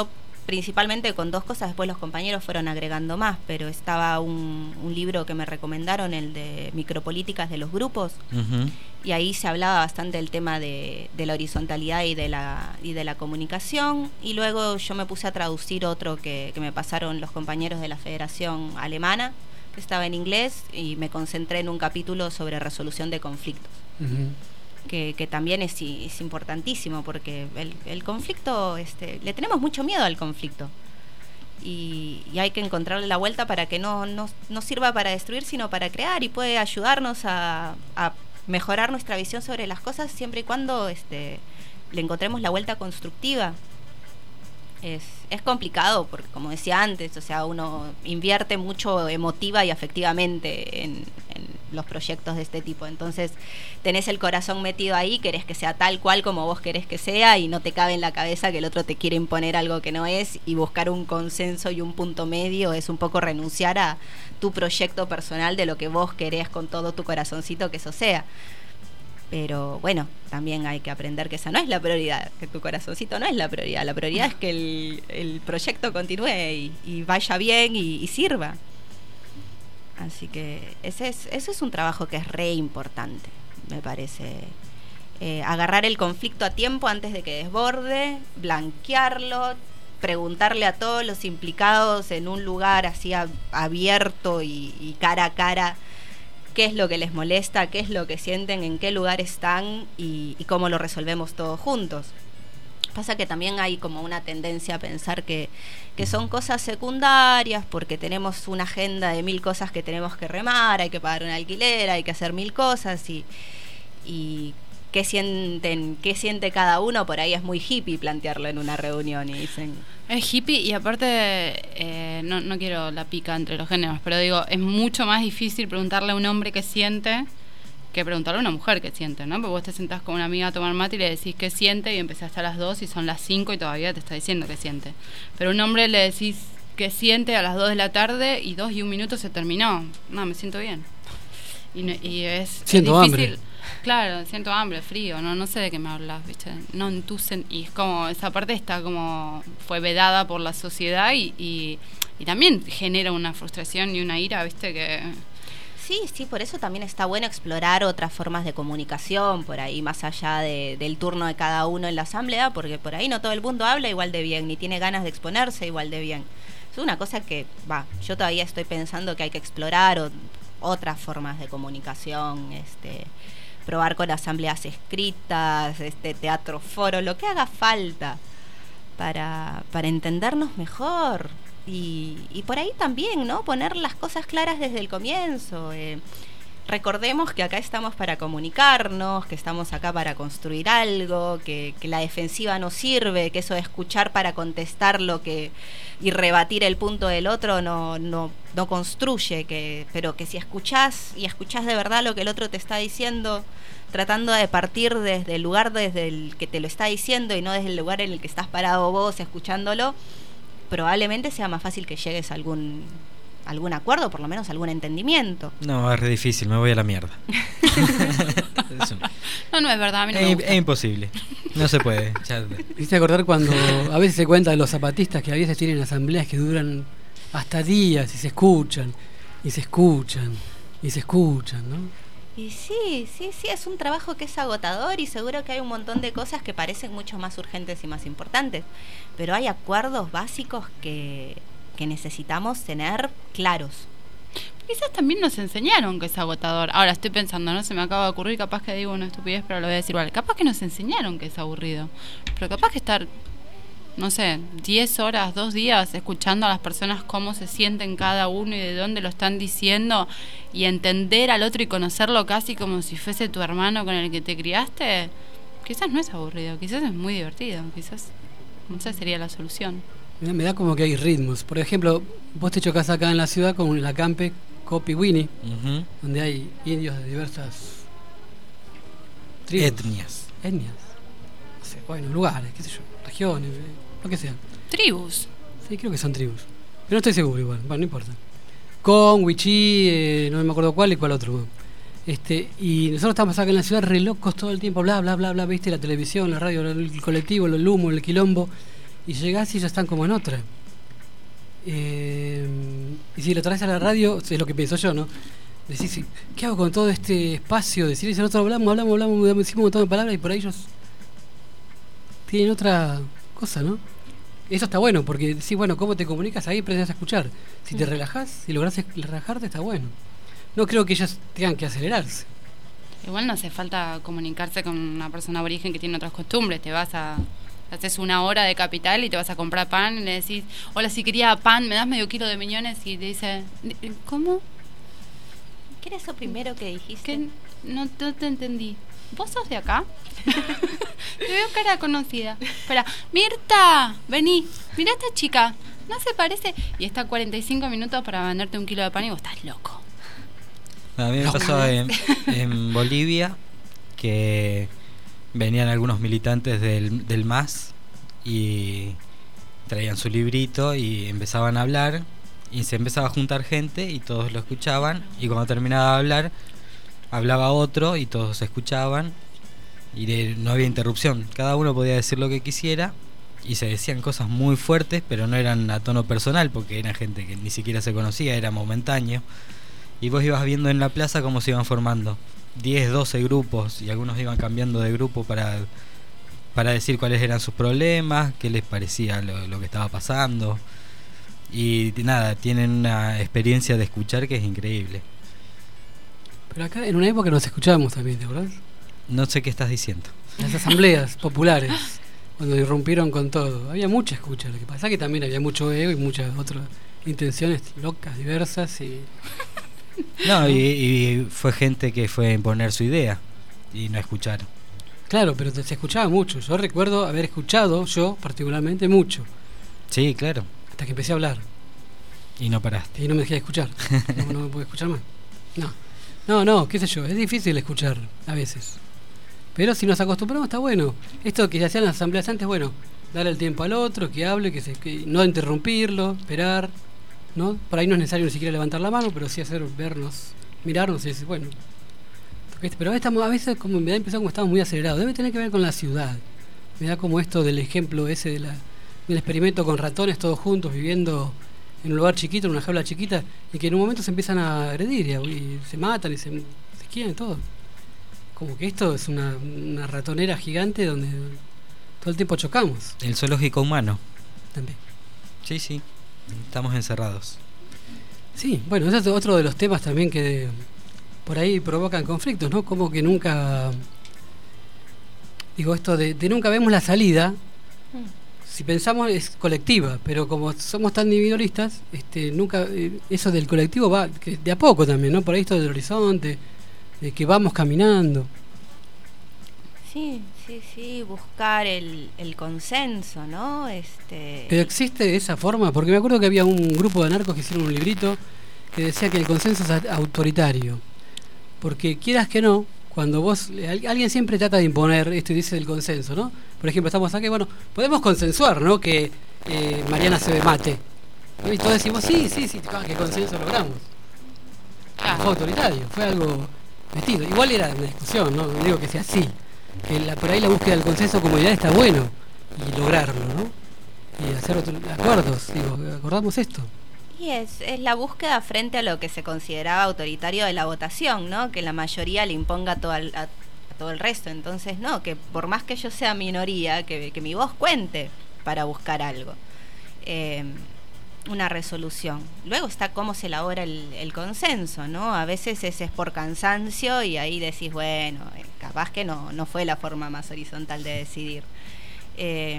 principalmente con dos cosas, después los compañeros fueron agregando más, pero estaba un, un libro que me recomendaron, el de Micropolíticas de los Grupos, uh-huh. y ahí se hablaba bastante del tema de, de la horizontalidad y de la, y de la comunicación, y luego yo me puse a traducir otro que, que me pasaron los compañeros de la Federación Alemana, que estaba en inglés, y me concentré en un capítulo sobre resolución de conflictos. Uh-huh. Que, que también es, es importantísimo, porque el, el conflicto, este, le tenemos mucho miedo al conflicto, y, y hay que encontrarle la vuelta para que no, no, no sirva para destruir, sino para crear, y puede ayudarnos a, a mejorar nuestra visión sobre las cosas, siempre y cuando este, le encontremos la vuelta constructiva. Es, es complicado, porque como decía antes, o sea, uno invierte mucho emotiva y afectivamente en, en los proyectos de este tipo, entonces tenés el corazón metido ahí, querés que sea tal cual como vos querés que sea, y no te cabe en la cabeza que el otro te quiere imponer algo que no es, y buscar un consenso y un punto medio es un poco renunciar a tu proyecto personal de lo que vos querés con todo tu corazoncito que eso sea. Pero bueno, también hay que aprender que esa no es la prioridad, que tu corazoncito no es la prioridad. La prioridad es que el, el proyecto continúe y, y vaya bien y, y sirva. Así que ese es, ese es un trabajo que es re importante, me parece. Eh, agarrar el conflicto a tiempo antes de que desborde, blanquearlo, preguntarle a todos los implicados en un lugar así a, abierto y, y cara a cara qué es lo que les molesta, qué es lo que sienten, en qué lugar están y, y cómo lo resolvemos todos juntos. Pasa que también hay como una tendencia a pensar que, que son cosas secundarias, porque tenemos una agenda de mil cosas que tenemos que remar, hay que pagar un alquiler, hay que hacer mil cosas, y, y qué sienten, qué siente cada uno, por ahí es muy hippie plantearlo en una reunión, y dicen... Es hippie, y aparte, eh, no, no quiero la pica entre los géneros, pero digo, es mucho más difícil preguntarle a un hombre qué siente que preguntarle a una mujer qué siente, ¿no? Porque vos te sentás con una amiga a tomar mate y le decís qué siente, y empezaste a las dos y son las cinco y todavía te está diciendo qué siente. Pero a un hombre le decís qué siente a las dos de la tarde y dos y un minuto se terminó. No, me siento bien. Y, no, y es, siento es difícil. Hambre. Claro, siento hambre, frío, no no sé de qué me hablas, ¿viste? No entusen, y es como, esa parte está como, fue vedada por la sociedad y, y, y también genera una frustración y una ira, ¿viste? Que... Sí, sí, por eso también está bueno explorar otras formas de comunicación, por ahí más allá de, del turno de cada uno en la asamblea, porque por ahí no todo el mundo habla igual de bien, ni tiene ganas de exponerse igual de bien. Es una cosa que, va, yo todavía estoy pensando que hay que explorar o, otras formas de comunicación, este... probar con asambleas escritas, este teatro foro, lo que haga falta para, para entendernos mejor. Y, y por ahí también, ¿no? Poner las cosas claras desde el comienzo. Eh, recordemos que acá estamos para comunicarnos, que estamos acá para construir algo, que, que la defensiva no sirve, que eso de escuchar para contestar lo que y rebatir el punto del otro no, no, no construye, que, pero que si escuchás y escuchás de verdad lo que el otro te está diciendo, tratando de partir desde el lugar desde el que te lo está diciendo y no desde el lugar en el que estás parado vos escuchándolo, probablemente sea más fácil que llegues a algún algún acuerdo, por lo menos algún entendimiento. No, es re difícil, me voy a la mierda. No, no es verdad, a mí no es, me gusta. Es imposible, no se puede. Ya... ¿Viste acordar cuando a veces se cuenta de los zapatistas que a veces tienen asambleas que duran hasta días y se escuchan, y se escuchan, y se escuchan, ¿no? Y sí, sí, sí, es un trabajo que es agotador y seguro que hay un montón de cosas que parecen mucho más urgentes y más importantes, pero hay acuerdos básicos que, que necesitamos tener claros. Quizás también nos enseñaron que es agotador. Ahora estoy pensando, no se me acaba de ocurrir, capaz que digo una estupidez, pero lo voy a decir igual. Capaz que nos enseñaron que es aburrido, pero capaz que estar, no sé, diez horas, dos días escuchando a las personas cómo se sienten cada uno y de dónde lo están diciendo y entender al otro y conocerlo casi como si fuese tu hermano con el que te criaste, quizás no es aburrido, quizás es muy divertido, quizás, no sé, sería la solución. Me da como que hay ritmos. Por ejemplo, vos te chocás acá en la ciudad con la Campe Copi Winnie, uh-huh. donde hay indios de diversas tribus. Etnias. Etnias. No sé, bueno, lugares, qué sé yo, regiones, lo que sea. Tribus. Sí, creo que son tribus. Pero no estoy seguro igual, bueno, no importa. Con, Wichí, eh, no me acuerdo cuál y cuál otro. Este, y nosotros estamos acá en la ciudad re locos todo el tiempo, bla, bla, bla, bla, viste, la televisión, la radio, el colectivo, el humo, el quilombo. y llegás y ya están como en otra. Eh, y si lo traes a la radio, es lo que pienso yo, ¿no? Decís, ¿qué hago con todo este espacio de silencio? Nosotros hablamos, hablamos, hablamos, decimos un montón de palabras y por ahí ellos tienen otra cosa, ¿no? Eso está bueno, porque sí, bueno, cómo te comunicas ahí, aprendes a escuchar. Si te relajás, si lográs relajarte, está bueno. No creo que ellos tengan que acelerarse. Igual no hace falta comunicarse con una persona aborigen que tiene otras costumbres. Te vas a... haces una hora de capital y te vas a comprar pan y le decís, hola, si quería pan, ¿me das medio kilo de miñones? Y te dice, ¿cómo? ¿Qué era eso primero que dijiste? Que no, no te entendí. ¿Vos sos de acá? Te veo cara conocida. Espera, Mirta, vení, mirá a esta chica, ¿no se parece? Y está cuarenta y cinco minutos para venderte un kilo de pan y vos estás loco. A mí me pasó en, en Bolivia que venían algunos militantes del, del M A S y traían su librito y empezaban a hablar y se empezaba a juntar gente y todos lo escuchaban, y cuando terminaba de hablar hablaba otro y todos escuchaban y de, no había interrupción, cada uno podía decir lo que quisiera y se decían cosas muy fuertes, pero no eran a tono personal porque era gente que ni siquiera se conocía, era momentáneo, y vos ibas viendo en la plaza cómo se iban formando diez, doce grupos y algunos iban cambiando de grupo para, para decir cuáles eran sus problemas, qué les parecía lo, lo que estaba pasando, y nada, tienen una experiencia de escuchar que es increíble. Pero acá en una época nos escuchábamos también, ¿te acordás? No sé qué estás diciendo. Las asambleas populares, cuando irrumpieron con todo, había mucha escucha. Lo que pasa es que también había mucho ego y muchas otras intenciones locas, diversas y... No, y, y fue gente que fue a imponer su idea y no escucharon. Claro, pero se escuchaba mucho. Yo recuerdo haber escuchado, yo particularmente, mucho. Sí, claro. Hasta que empecé a hablar. Y no paraste. Y no me dejé de escuchar. No, no me pude escuchar más. No, no, no, qué sé yo. Es difícil escuchar a veces. Pero si nos acostumbramos está bueno. Esto que se hacían las asambleas antes, bueno, darle el tiempo al otro, que hable, que, se, que no interrumpirlo, esperar, ¿no? Por ahí no es necesario ni siquiera levantar la mano, pero sí hacer vernos, mirarnos y decir, bueno. Pero estamos, a veces como me da impresión como estamos muy acelerados. Debe tener que ver con la ciudad. Me da como esto del ejemplo ese de la, del experimento con ratones todos juntos viviendo en un lugar chiquito, en una jaula chiquita, y que en un momento se empiezan a agredir y, y se matan y se, se quieren todo. Como que esto es una, una ratonera gigante donde todo el tiempo chocamos. El zoológico humano. También. Sí, sí. Estamos encerrados. Sí, bueno, ese es otro de los temas también que por ahí provocan conflictos, ¿no? Como que nunca... Digo, esto de, de nunca vemos la salida. Si pensamos es colectiva, pero como somos tan individualistas, este, nunca eh, eso del colectivo va que de a poco también, ¿no? Por ahí esto del horizonte, de que vamos caminando. Sí, sí, sí, buscar el, el consenso, ¿no? Este... Pero existe esa forma, porque me acuerdo que había un grupo de anarcos que hicieron un librito que decía que el consenso es autoritario, porque quieras que no, cuando vos, alguien siempre trata de imponer esto y dice el consenso, ¿no? Por ejemplo, estamos aquí, bueno, podemos consensuar, ¿no? Que eh, Mariana se mate, ¿no? Y todos decimos, sí, sí, sí, ¿qué consenso logramos? Ah. Fue autoritario, fue algo metido. Igual era una discusión, ¿no? No digo que sea así. Que la, por ahí la búsqueda del consenso como ideal está bueno y lograrlo, ¿no? Y hacer otros acuerdos, digo, acordamos esto. Y es, es la búsqueda frente a lo que se consideraba autoritario de la votación, ¿no? Que la mayoría le imponga todo al, a, a todo el resto. Entonces, no, que por más que yo sea minoría, que, que mi voz cuente para buscar algo. Eh, una resolución. Luego está cómo se elabora el, el consenso, ¿no? A veces ese es por cansancio y ahí decís, bueno, eh, capaz que no, no fue la forma más horizontal de decidir. Eh,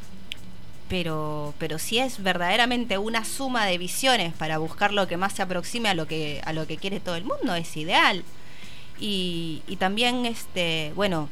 pero, pero si es verdaderamente una suma de visiones para buscar lo que más se aproxime a lo que, a lo que quiere todo el mundo, es ideal. Y, y también, este, bueno,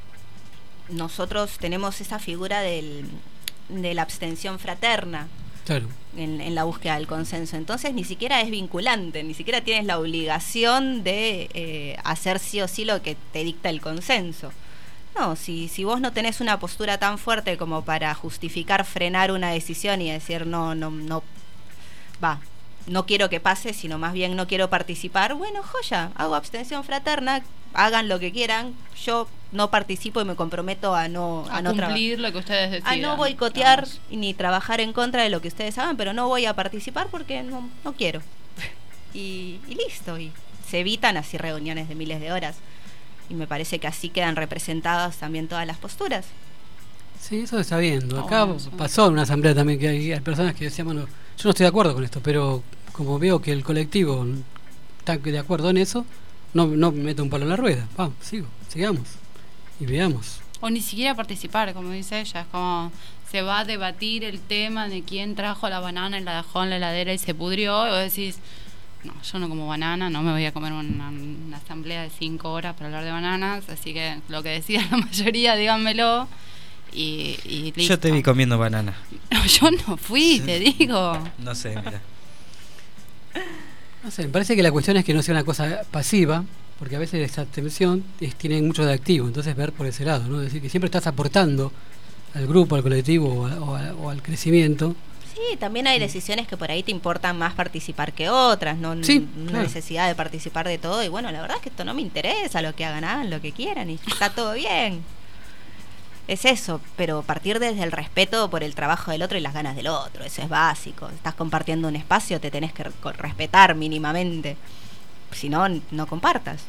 nosotros tenemos esa figura del, de la abstención fraterna. Claro. En, en la búsqueda del consenso. Entonces ni siquiera es vinculante, ni siquiera tienes la obligación de eh, hacer sí o sí lo que te dicta el consenso. No, si, si vos no tenés una postura tan fuerte como para justificar frenar una decisión y decir no, no, no, va, no quiero que pase, sino más bien no quiero participar, bueno, joya, hago abstención fraterna, hagan lo que quieran, yo no participo y me comprometo a no A, a no traba- cumplir lo que ustedes decidan. a no boicotear Vamos. ni trabajar en contra de lo que ustedes hagan, pero no voy a participar porque no, no quiero. y, y listo, y se evitan así reuniones de miles de horas. Y me parece que así quedan representadas también todas las posturas. Sí, eso se está viendo. Oh, Acá bueno, sí. pasó en una asamblea también que hay, hay personas que decían, bueno, yo no estoy de acuerdo con esto, pero como veo que el colectivo está de acuerdo en eso, no, no me meto un palo en la rueda. Vamos, sigo, sigamos y veamos. O ni siquiera participar, como dice ella. Es como se va a debatir el tema de quién trajo la banana y la dejó en la heladera y se pudrió. Y vos decís, no, yo no como banana, no me voy a comer una, una asamblea de cinco horas para hablar de bananas. Así que lo que decida la mayoría, díganmelo. Y, y listo. Yo te vi comiendo banana. No, yo no fui, te digo. No sé, mira. No sé, me parece que la cuestión es que no sea una cosa pasiva, porque a veces esa tensión es, tiene mucho de activo, entonces ver por ese lado, ¿no? Es decir, que siempre estás aportando al grupo, al colectivo o, a- o a- o al crecimiento. Sí, también hay decisiones que por ahí te importan más participar que otras, no Sí, no claro. necesidad de participar de todo. Y bueno, la verdad es que esto no me interesa, lo que hagan, hagan lo que quieran y está todo bien. Es eso, pero partir desde el respeto por el trabajo del otro y las ganas del otro, eso es básico. Estás compartiendo un espacio, te tenés que re- respetar mínimamente. Si no, no compartas.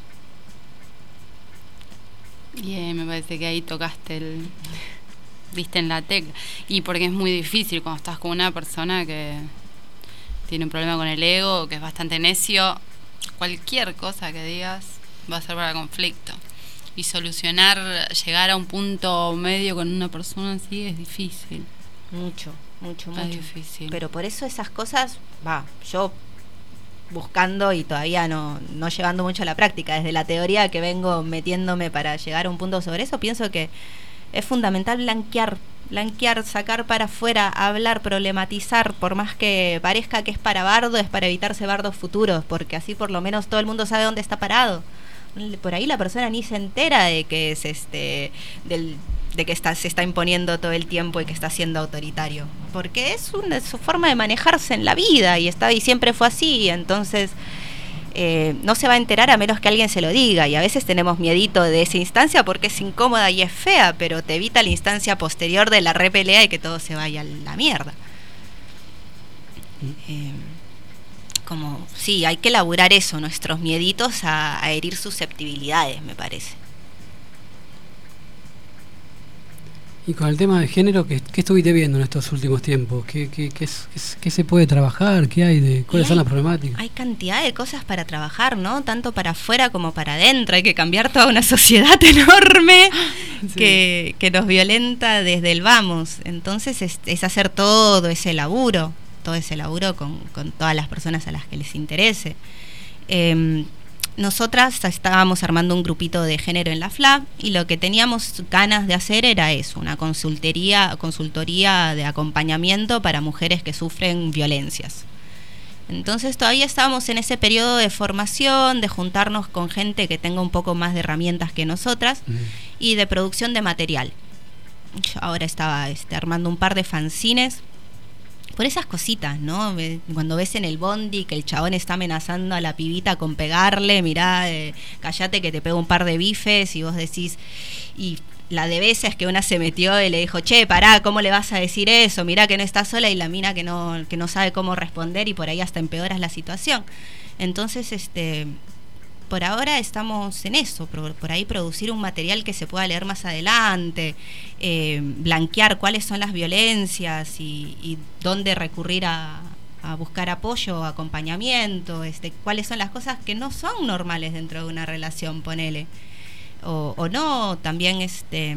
Bien, me parece que ahí tocaste el... Viste en la tecla. Y porque es muy difícil cuando estás con una persona que tiene un problema con el ego, que es bastante necio. Cualquier cosa que digas va a ser para conflicto. Y solucionar, llegar a un punto medio con una persona así es difícil. Mucho, mucho, Es mucho. difícil. Pero por eso esas cosas, va, yo buscando y todavía no, no llevando mucho a la práctica, desde la teoría que vengo metiéndome para llegar a un punto sobre eso, pienso que es fundamental blanquear, blanquear, sacar para afuera, hablar, problematizar, por más que parezca que es para bardo, es para evitarse bardos futuros, porque así por lo menos todo el mundo sabe dónde está parado. Por ahí la persona ni se entera de que es este del de que está, se está imponiendo todo el tiempo y que está siendo autoritario, porque es una es su forma de manejarse en la vida y está y siempre fue así. Entonces eh, no se va a enterar a menos que alguien se lo diga, y a veces tenemos miedito de esa instancia porque es incómoda y es fea, pero te evita la instancia posterior de la repelea y que todo se vaya a la mierda. Eh, como sí, hay que elaborar eso, nuestros mieditos a, a herir susceptibilidades, me parece. Y con el tema de género, ¿qué, qué estuviste viendo en estos últimos tiempos? ¿Qué, qué, qué, es- qué es- qué se puede trabajar? ¿Qué hay de, ¿Cuáles Y son hay- las problemáticas? Hay cantidad de cosas para trabajar, ¿no? Tanto para afuera como para adentro. Hay que cambiar toda una sociedad enorme que, que nos violenta desde el vamos. Entonces es, es hacer todo ese laburo, todo ese laburo con, con todas las personas a las que les interese. Eh, Nosotras estábamos armando un grupito de género en la F L A y lo que teníamos ganas de hacer era eso, una consultoría, consultoría de acompañamiento para mujeres que sufren violencias. Entonces todavía estábamos en ese periodo de formación, de juntarnos con gente que tenga un poco más de herramientas que nosotras y de producción de material. Yo ahora estaba este, armando un par de fanzines por esas cositas, ¿no? Ve- Cuando ves en el bondi que el chabón está amenazando a la pibita con pegarle, mirá, eh, callate que te pego un par de bifes, y vos decís, y la de veces que una se metió y le dijo, che, pará, ¿cómo le vas a decir eso? Mirá que no está sola, y la mina que no, que no sabe cómo responder, y por ahí hasta empeoras la situación. Entonces, este... por ahora estamos en eso, por, por ahí producir un material que se pueda leer más adelante, eh, blanquear cuáles son las violencias y, y dónde recurrir a, a buscar apoyo, acompañamiento, este, cuáles son las cosas que no son normales dentro de una relación, ponele, o, o no, también este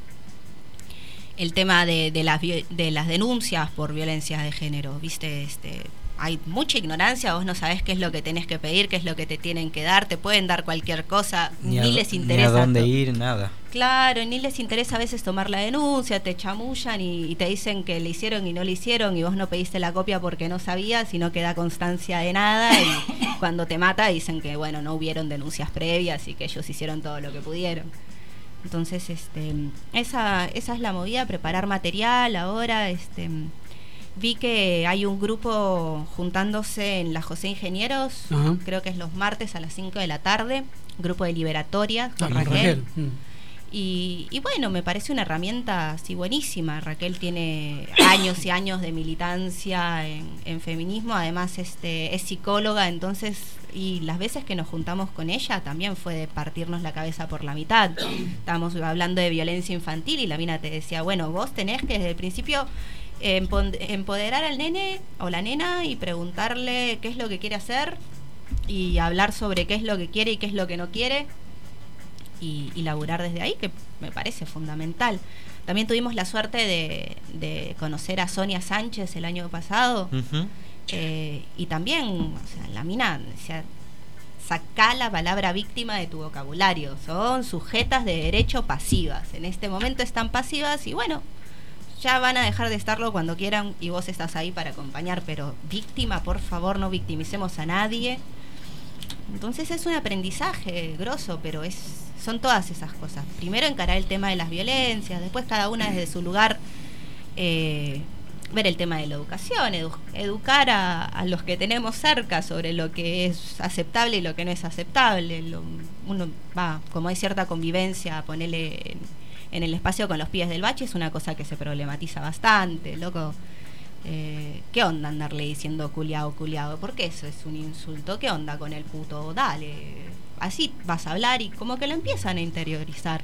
el tema de, de, las, vi- de las denuncias por violencias de género, ¿viste? Este, hay mucha ignorancia, vos no sabés qué es lo que tenés que pedir, qué es lo que te tienen que dar, te pueden dar cualquier cosa, Ni, ni, a, les ni interesa. a dónde to- ir, nada. Claro, ni les interesa a veces tomar la denuncia, te chamullan y, y te dicen que le hicieron y no le hicieron, y vos no pediste la copia porque no sabías y no queda constancia de nada, y cuando te mata dicen que bueno, no hubieron denuncias previas y que ellos hicieron todo lo que pudieron. Entonces, este, esa, esa es la movida, preparar material ahora. Este, vi que hay un grupo juntándose en la José Ingenieros, Ajá. creo que es los martes a las cinco de la tarde, grupo de liberatorias con Ah, con Raquel. Raquel, mm. Y, y bueno, me parece una herramienta así buenísima. Raquel tiene años y años de militancia en, en feminismo, además este, es psicóloga, entonces, y las veces que nos juntamos con ella también fue de partirnos la cabeza por la mitad. Estábamos hablando de violencia infantil y la mina te decía, bueno, vos tenés que desde el principio empoderar al nene o la nena y preguntarle qué es lo que quiere hacer y hablar sobre qué es lo que quiere y qué es lo que no quiere. Y, y laburar desde ahí, que me parece fundamental. También tuvimos la suerte de, de conocer a Sonia Sánchez el año pasado, uh-huh. eh, y también, o sea, la mina, o sea, sacá la palabra víctima de tu vocabulario, son sujetas de derecho pasivas, en este momento están pasivas y bueno, ya van a dejar de estarlo cuando quieran y vos estás ahí para acompañar, pero víctima, por favor, no victimicemos a nadie. Entonces es un aprendizaje grosso, pero es son todas esas cosas. Primero encarar el tema de las violencias, después cada una desde su lugar eh, ver el tema de la educación, edu- educar a, a los que tenemos cerca sobre lo que es aceptable y lo que no es aceptable. Lo, uno va, como hay cierta convivencia, ponerle en, en el espacio con los pibes del bache es una cosa que se problematiza bastante, loco. Eh, ¿Qué onda andarle diciendo culiao, culiao? Porque eso es un insulto. ¿Qué onda con el puto? Dale, así vas a hablar y como que lo empiezan a interiorizar.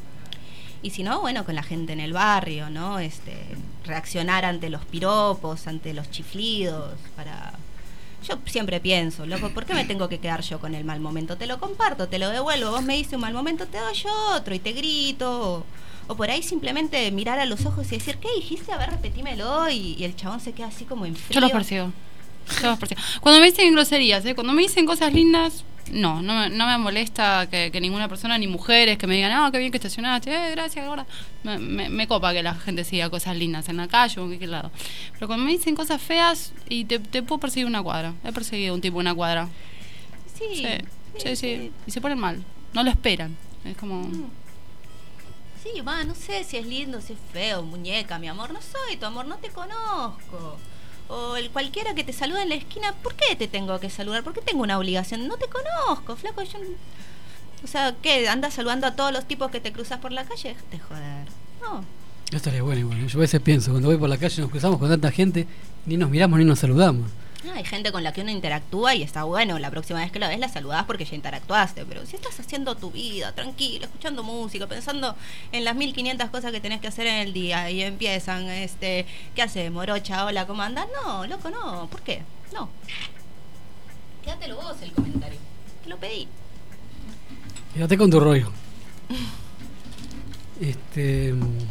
Y si no, bueno, con la gente en el barrio, ¿no? Este, reaccionar ante los piropos, ante los chiflidos, para... Yo siempre pienso, loco, ¿por qué me tengo que quedar yo con el mal momento? Te lo comparto, te lo devuelvo, vos me dices un mal momento, te doy yo otro y te grito... O, O por ahí simplemente mirar a los ojos y decir, ¿qué dijiste? A ver, repetímelo. Y, y el chabón se queda así como en frío. Yo los persigo. Yo los persigo. Cuando me dicen groserías, ¿eh? Cuando me dicen cosas lindas, no, no me, no me molesta que, que ninguna persona, ni mujeres, que me digan, ah, qué bien que estacionaste, eh, gracias, ahora. Me, me, me copa que la gente siga cosas lindas en la calle o en cualquier lado. Pero cuando me dicen cosas feas, y te, te puedo perseguir una cuadra. He perseguido un tipo una cuadra. Sí, sí, sí. sí, sí. Y se ponen mal. No lo esperan. Es como... Mm. Sí, va, no sé si es lindo, si es feo, muñeca, mi amor, no soy tu amor, no te conozco. O el cualquiera que te saluda en la esquina, ¿por qué te tengo que saludar? ¿Por qué tengo una obligación? No te conozco, flaco, yo... O sea, ¿qué? ¿Andas saludando a todos los tipos que te cruzas por la calle? Déjate joder. No. Yo estaría bueno igual. Yo a veces pienso, cuando voy por la calle nos cruzamos con tanta gente, ni nos miramos ni nos saludamos. Ah, hay gente con la que uno interactúa y está bueno, la próxima vez que la ves la saludás porque ya interactuaste, pero si estás haciendo tu vida, tranquilo, escuchando música, pensando en las mil quinientas cosas que tenés que hacer en el día y empiezan, este, ¿qué haces, morocha? Hola, ¿cómo andás? No, loco, no, ¿por qué? No. Quédatelo vos el comentario, te lo pedí. Quédate con tu rollo. este...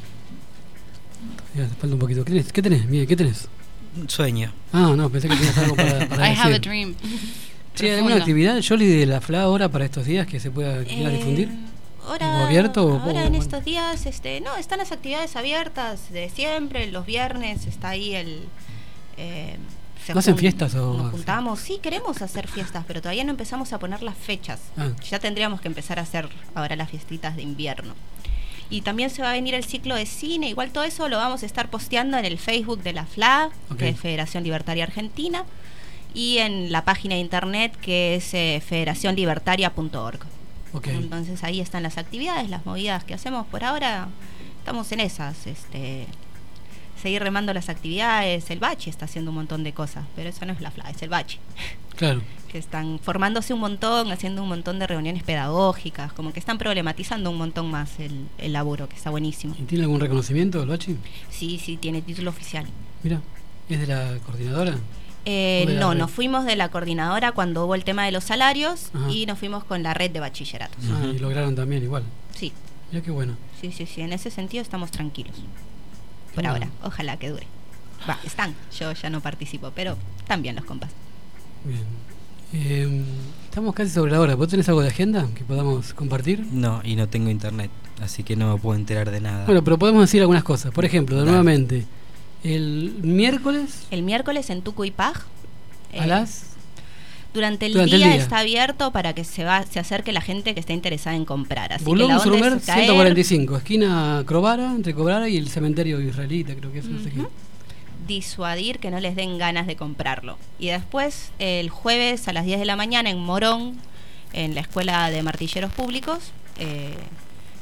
Ya, te falta un poquito. ¿Qué tenés? ¿Qué tenés, Miguel? ¿Qué tenés? Sueño. Ah, no, pensé que tenías algo para, para I decir. have a dream. Sí, ¿hay alguna actividad, Jolly, de la F L A ahora para estos días que se pueda eh, difundir? Ahora, ¿O abierto? Ahora o, en bueno. estos días, este, no, están las actividades abiertas de siempre, los viernes está ahí el... Eh, se ¿No hacen jun- fiestas o...? Nos juntamos, sí, queremos hacer fiestas, pero todavía no empezamos a poner las fechas. Ah. Ya tendríamos que empezar a hacer ahora las fiestitas de invierno. Y también se va a venir el ciclo de cine, igual todo eso lo vamos a estar posteando en el Facebook de la F L A, Okay. que es Federación Libertaria Argentina, y en la página de internet que es eh, federación libertaria punto org. Okay. Entonces ahí están las actividades, las movidas que hacemos por ahora, estamos en esas, este, seguir remando las actividades, el bache está haciendo un montón de cosas, pero eso no es la F L A, es el bache. Claro. Que están formándose un montón, haciendo un montón de reuniones pedagógicas, como que están problematizando un montón más el, el laburo, que está buenísimo. ¿Y tiene algún reconocimiento el Bachi? Sí, sí, tiene título oficial. Mira, ¿es de la coordinadora? Eh, ¿O de la no, red? nos fuimos de la coordinadora cuando hubo el tema de los salarios. Ajá. Y nos fuimos con la red de bachilleratos. Ah, y lograron también igual. Sí. Mira qué bueno. Sí, sí, sí, en ese sentido estamos tranquilos. Por Bueno. ahora, ojalá que dure. Va, están, yo ya no participo, pero están bien los compas. Bien. Eh, estamos casi sobre la hora. ¿Vos tenés algo de agenda que podamos compartir? No, y no tengo internet, así que no me puedo enterar de nada. Bueno, pero podemos decir algunas cosas. Por ejemplo, Dale. nuevamente, el miércoles El miércoles en Tuco y Paj. a eh, las... Durante el, Durante el día, día. está abierto para que se va, se acerque la gente que esté interesada en comprar. Así que Bulón la onda Surmer es caer, ciento cuarenta y cinco, esquina Crovara, entre Crovara y el cementerio israelita, creo que es, no sé qué. Ujú. disuadir que no les den ganas de comprarlo. Y después, el jueves a las diez de la mañana en Morón, en la Escuela de Martilleros Públicos, eh,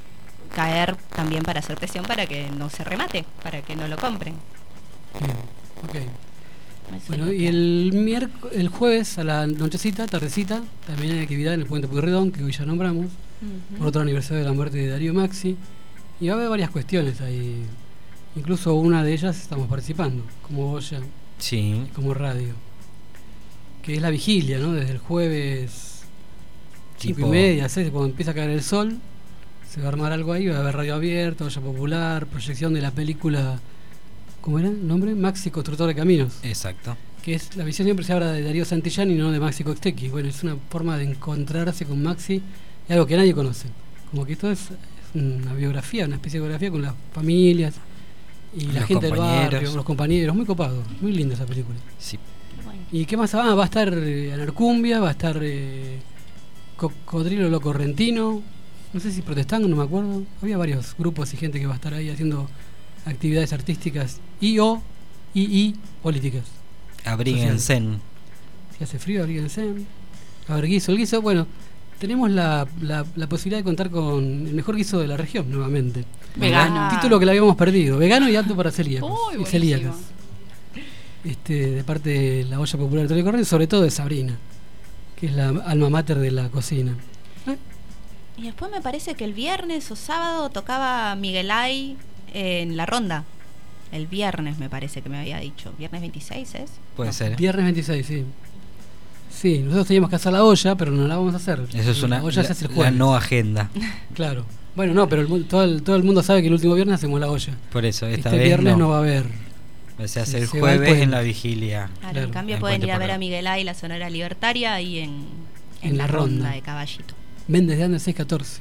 caer también para hacer presión para que no se remate, para que no lo compren. Bien, ok. Eso Bueno, es lo y que- el miérc- el jueves a la nochecita, tardecita, también hay actividad en el Puente Pueyrredón, que hoy ya nombramos, Ujú. por otro aniversario de la muerte de Darío Maxi. Y va a haber varias cuestiones ahí. Incluso una de ellas estamos participando, como Olla, Sí. como radio. Que es la vigilia, ¿no? Desde el jueves cinco Tipo- y media, seis, cuando empieza a caer el sol, se va a armar algo ahí, va a haber radio abierta, olla popular, proyección de la película, ¿cómo era el nombre? Maxi Constructor de Caminos. Exacto. Que es, la visión siempre se habla de Darío Santillán y no de Maxi Costecchi. Bueno, es una forma de encontrarse con Maxi y algo que nadie conoce. Como que esto es, es una biografía, una especie de biografía con las familias y la Los gente del compañeros. barrio, los compañeros, muy copado, muy linda esa película. Sí. ¿Y qué más? Ah, va a estar eh, Anarcumbia, va a estar eh, Cocodrilo Loco Rentino, no sé si protestando, no me acuerdo. Había varios grupos y gente que va a estar ahí haciendo actividades artísticas y o y, y políticas. Abríguense. Si hace frío, abríguense. A ver, guiso. El guiso, bueno, tenemos la, la, la posibilidad de contar con el mejor guiso de la región nuevamente. Vegano. Título que le habíamos perdido. Vegano y apto para celíacos. Uy, y celíacas. Este, de parte de la olla popular de Torre Corrientes, sobre todo de Sabrina, que es la alma mater de la cocina. Y después me parece que el viernes o sábado tocaba Miguelay en la ronda. El viernes me parece que me había dicho. ¿Viernes veintiséis es? Puede ser. Viernes veintiséis, sí. Sí, nosotros teníamos que hacer la olla, pero no la vamos a hacer. Eso es una La olla la, se hace el la jueves. no agenda. Claro. Bueno, no, pero el, mu- todo, el, todo el mundo sabe que el último viernes hacemos la olla. Por eso, esta Este vez viernes no. no. va a haber. Se hace Se- el se va al jueves en puente. la vigilia. Claro, Claro, en cambio en pueden Puente ir a ver a Pueyrredón. Miguelay y la Sonora Libertaria ahí en, en, En la, la ronda. ronda. de Caballito. Méndez de Andes seis catorce.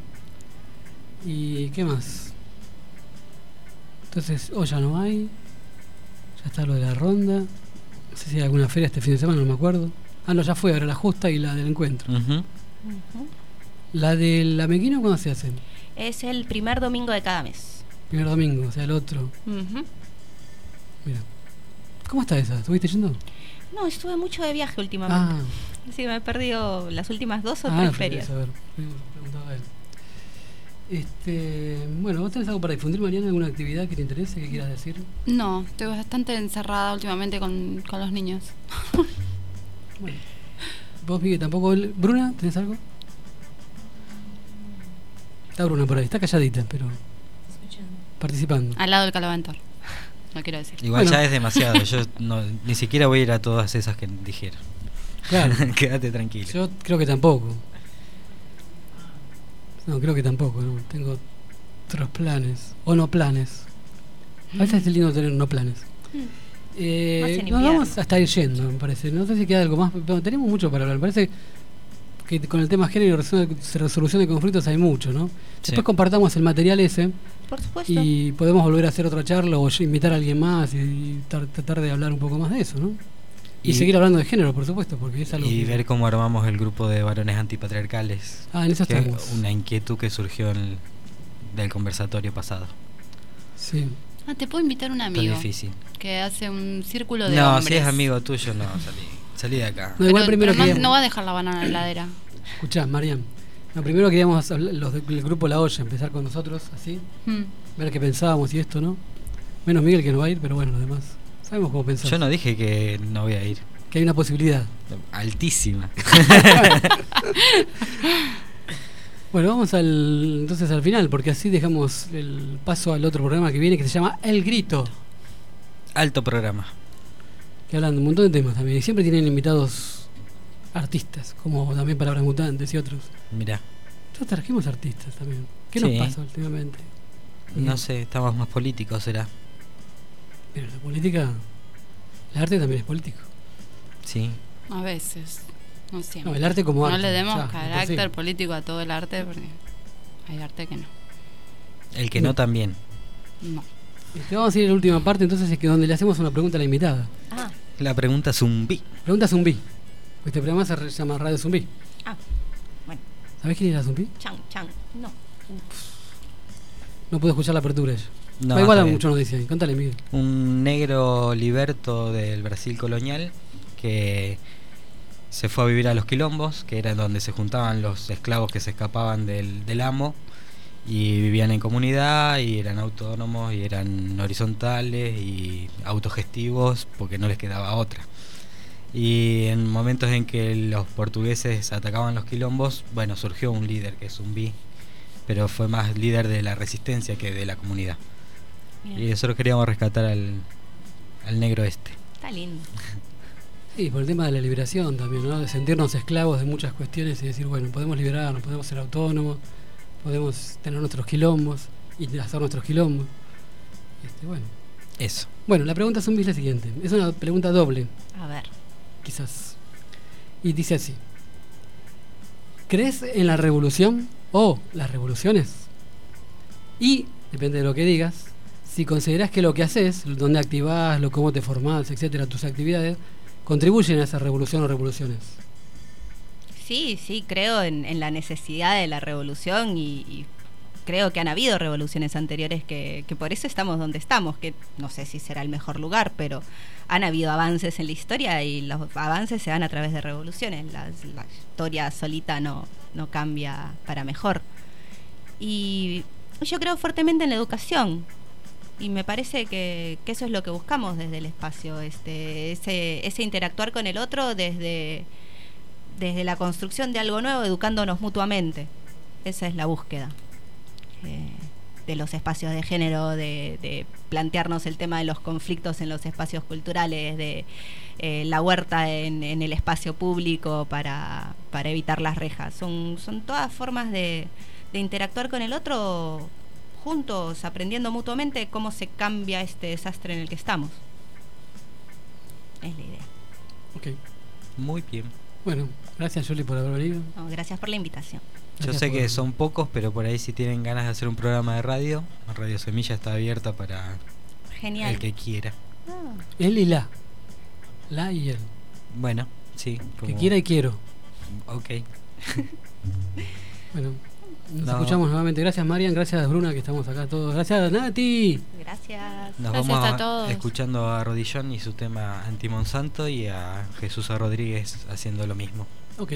¿Y qué más? Entonces, olla no hay. Ya está lo de la ronda. No sé si hay alguna feria este fin de semana, no me acuerdo. Ah, no, ya fue, ahora la justa y la del encuentro. Ujú. Ujú. La del Amequino, ¿cuándo se hace? Es el primer domingo de cada mes. Primer domingo, o sea, el otro. Ujú. Mira. ¿Cómo está esa? ¿Estuviste yendo? No, estuve mucho de viaje últimamente. Ah, Sí, me he perdido las últimas dos o ah, tres no, ferias. a ver, preguntaba a él. Este, bueno, ¿vos tenés algo para difundir, Mariana? ¿Alguna actividad que te interese, que quieras decir? No, estoy bastante encerrada últimamente con, con los niños. Bueno. ¿Vos, Miguel, tampoco? ¿Bruna, tenés algo? Está Bruna por ahí, está calladita, pero participando. Al lado del calaventor. No quiero decir. Igual Bueno. ya es demasiado. Yo no, ni siquiera voy a ir a todas esas que dijeron. Claro. Quédate tranquilo. Yo creo que tampoco. No, creo que tampoco, no. Tengo otros planes. O no planes. A veces es lindo tener no planes. Eh, Más en nos invierno. vamos a estar yendo, me parece. No sé si queda algo más. Pero tenemos mucho para hablar. Me parece que con el tema género y resolución de- resolución de conflictos hay mucho, ¿no? Sí. Después compartamos el material ese Por supuesto. y podemos volver a hacer otra charla o invitar a alguien más y tar- tratar de hablar un poco más de eso, ¿no? Y, Y- seguir hablando de género, por supuesto, porque es algo Y que- ver cómo armamos el grupo de varones antipatriarcales. Ah, en eso que es estamos. una inquietud que surgió en- del conversatorio pasado. Sí. Ah, te puedo invitar un Está amigo difícil. que hace un círculo de No, hombres. si es amigo tuyo, no, salí, salí de acá. No, igual Pero- primero pero no, queríamos- no va a dejar la banana en la heladera. Escuchá, Mariam. No, primero queríamos hablar, los del grupo La Olla, empezar con nosotros, así, Mm. ver qué pensábamos y esto, ¿no? Menos Miguel que no va a ir, pero bueno, los demás. Sabemos cómo pensar. Yo no dije que no voy a ir. Que hay una posibilidad. Altísima. Bueno, vamos al entonces al final, porque así dejamos el paso al otro programa que viene, que se llama El Grito, Alto programa. que hablan de un montón de temas también. Y siempre tienen invitados artistas, como también Palabras Mutantes y otros. Mirá, Nosotros trajimos artistas también. ¿Qué Sí. nos pasa últimamente? no sé, estamos más políticos, será. Pero la política, el arte también es político. Sí. A veces. No siempre. No, el arte como No arte, le demos ya, de por carácter sí. político a todo el arte porque hay arte que no. El que no también. No. Este, vamos a ir a la última parte, entonces es que donde le hacemos una pregunta a la invitada. Ah, La pregunta zumbi. Pregunta Zumbi. Este programa se re- llama Radio Zumbi. ah, bueno. ¿Sabés quién era Zumbi? Chan, chan. No. No pude escuchar la apertura ella. No, Ah, igual está hay bien. mucho noticia ahí. Contale, Miguel. Un negro liberto del Brasil colonial que se fue a vivir a los quilombos, que era donde se juntaban los esclavos que se escapaban del, del amo, Y vivían en comunidad y eran autónomos y eran horizontales y autogestivos porque no les quedaba otra. Y en momentos en que los portugueses atacaban los quilombos, bueno, surgió un líder que es Zumbi, pero fue más líder de la resistencia que de la comunidad. Bien. Y nosotros queríamos rescatar al, al negro este. Está lindo. Sí, por el tema de la liberación también, ¿no? De sentirnos esclavos de muchas cuestiones y decir, bueno, podemos liberarnos, podemos ser autónomos, podemos tener nuestros quilombos y hacer nuestros quilombos. Este, bueno. Eso. Bueno, la pregunta Zumbi es la siguiente. Es una pregunta doble. A ver. Quizás. Y dice así. ¿Crees en la revolución o las revoluciones? Y, depende de lo que digas, si considerás que lo que haces, dónde activás, lo cómo te formás, etcétera, tus actividades, contribuyen a esa revolución o revoluciones. Sí, sí, creo en, en la necesidad de la revolución y, y creo que han habido revoluciones anteriores que, que por eso estamos donde estamos, que no sé si será el mejor lugar, pero han habido avances en la historia y los avances se dan a través de revoluciones. La, la historia solita no, no cambia para mejor. Y yo creo fuertemente en la educación. Y me parece que, que eso es lo que buscamos desde el espacio, este, ese, ese interactuar con el otro desde, desde la construcción de algo nuevo, educándonos mutuamente. Esa es la búsqueda eh, de los espacios de género, de, de plantearnos el tema de los conflictos en los espacios culturales, de eh, la huerta en, en el espacio público para, para evitar las rejas. Son, son todas formas de, de interactuar con el otro juntos, aprendiendo mutuamente cómo se cambia este desastre en el que estamos. Es la idea. Ok. Muy bien. Bueno, gracias Juli por haber venido. No, gracias por la invitación. Yo Gracias sé por- que son pocos, pero por ahí si tienen ganas de hacer un programa de radio, Radio Semilla está abierta para Genial. el que quiera. Ah. Él y la. La y él. Bueno, sí. Que como- quiera y quiero. Ok. Bueno, nos No. escuchamos nuevamente. Gracias Marian, gracias Bruna que estamos acá todos. Gracias Nati. Gracias. Nos Gracias vamos a todos. escuchando a Rodillón y su tema Anti-Monsanto y a Jesús Rodríguez haciendo lo mismo. Ok.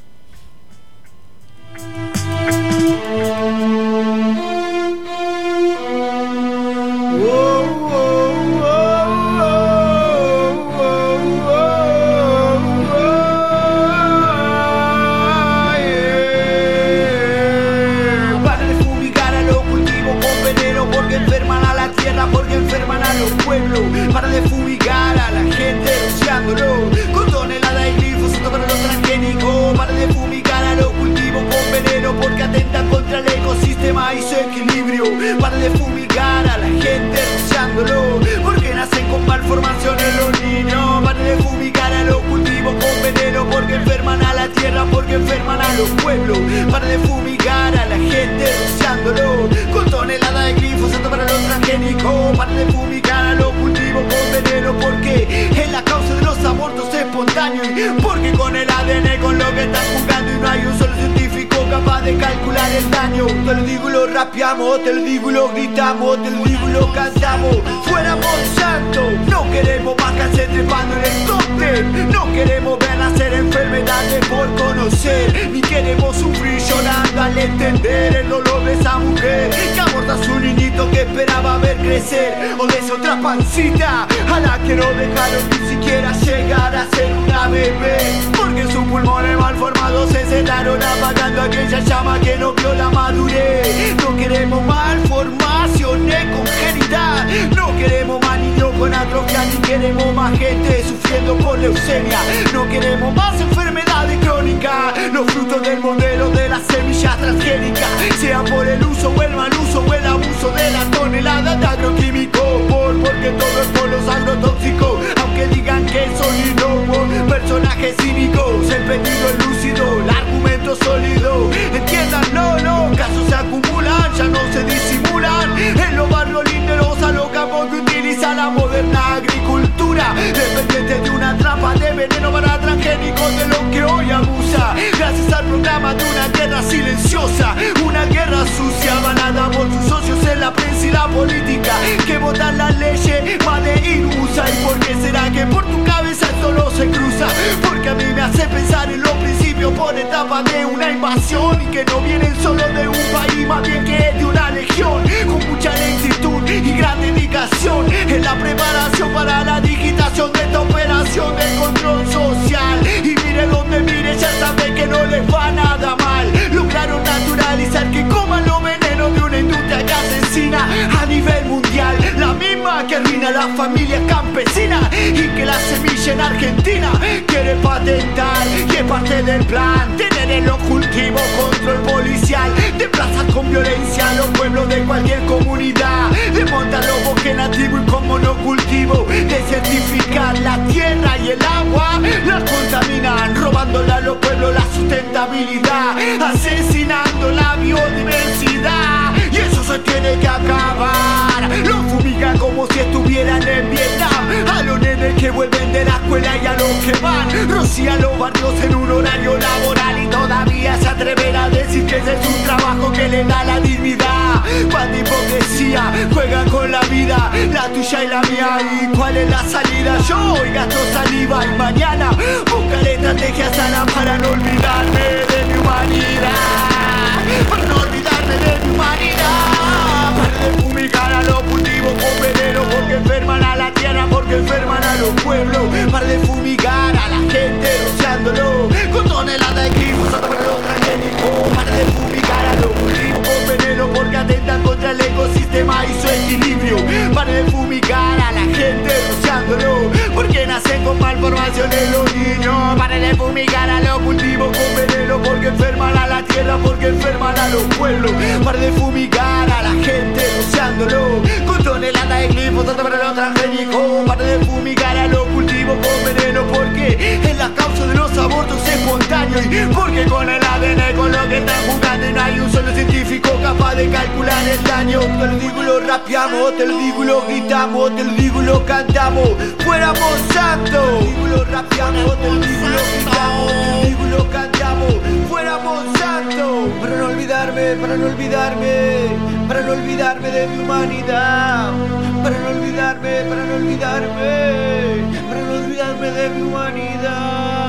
Para de fumigar a los cultivos con veneno porque enferman a la tierra, porque enferman a los pueblos. Para de fumigar a la gente rociándolo con toneladas de glifosato para los transgénicos. Para de fumigar a los cultivos con veneno porque atentan contra el ecosistema y su equilibrio. Para de fumigar a la gente rociándolo porque nacen con malformaciones los niños. Para de fumigar a los cultivos con veneno porque enferman a la tierra, porque enferman a los pueblos. Para de fumigar a la gente rociándolo con toneladas de glifosato para los transgénicos. Para de fumigar a los cultivos con veneno porque es la causa de los abortos espontáneos y porque con el A D N con lo que están jugando y no hay un solo científico capaz de calcular el daño. Te lo digo y lo rapeamos, te lo digo y lo gritamos, te lo digo y lo cantamos. Fuera Monsanto, no queremos más cáncer trepando en el cóctel, no queremos ver nacer enfermedades por conocer, ni queremos sufrir llorando al entender el dolor de esa mujer que aborda a su niñito que esperaba ver crecer, o de esa otra pancita a la que no dejaron ni siquiera llegar a ser una bebé, porque sus pulmones mal formados se cerraron apagando aquella llama que no vio la madurez. No queremos malformaciones congénitas, no queremos más niños con atrofia, ni queremos más gente sufriendo por leucemia, no queremos más enfermedades crónicas, los frutos del modelo de las semillas transgénicas, sea por el uso o el mal uso o el abuso de la tonelada de agroquímicos, por, porque todo es por los agrotóxicos, aunque digan que son inocuos, personajes cínicos, el pedido es lúcido, el argumento sólido, entiéndanlo, los casos se acumulan, ya no se disimulan, en los barrios linderos a los campos que utiliza la moderna agricultura, dependiente de una trampa de veneno para transgénicos de lo que hoy abusa, gracias al programa de una guerra silenciosa, una guerra sucia avalada por sus socios en la prensa y la política, que votan las leyes más de inusa. ¿Y por qué será que por tu cabeza esto no se cruza? Porque a mí me hace pensar en los principios por etapa de una invasión y que no vienen solo de un país, más bien que familias campesinas y que la semilla en Argentina quiere patentar y es parte del plan tener en los cultivos control policial, de plazas con violencia a los pueblos de cualquier comunidad, de montar los bosques nativos y como no cultivo, de certificar la tierra y el agua, la contaminan, robándole a los pueblos la sustentabilidad, asesinando la biodiversidad, y eso se tiene que acabar. Los fumigan como si estuvieran en Vietnam, a los nenes que vuelven de la escuela y a los que van, rocían los barrios en un horario laboral y todavía se atreven a decir que ese es un trabajo que le da la dignidad. Cuánta hipocresía, juegan con la vida, la tuya y la mía, y cuál es la salida. Yo hoy gasto saliva y mañana buscaré estrategias sanas para no olvidarme de mi humanidad, para no olvidarme de mi humanidad, para de fumigar a los cultivos con veneno porque enferman a la tierra, porque enferman a los pueblos, para de fumigar a la gente rociándolo con toneladas de glifos sobre los transgénicos, para de fumigar a los cultivos con veneno porque atentan contra el ecosistema y su equilibrio, para de fumigar a la gente rociándolo porque nacen con malformaciones los niños, para de fumigar a los cultivos con veneno porque enferman a la tierra, porque enferman a los pueblos, para de fumigar a la gente rociándolo con toneladas de glifos sobre los transgénicos, para de fumigar a los cultivos con veneno porque es la causa de los abortos espontáneos y porque con el A D N con lo que están jugando y no hay un solo científico capaz de calcular el daño. Te lo digo y lo rapeamos, te lo digo y lo gritamos, te lo digo y lo cantamos, fuera Monsanto. Te lo digo y lo rapeamos, te lo digo y lo gritamos, te lo digo y lo cantamos, fuera Monsanto. Para no olvidarme, para no olvidarme, para no olvidarme de mi humanidad, para no olvidarme, para no olvidarme, para no olvidarme de mi humanidad.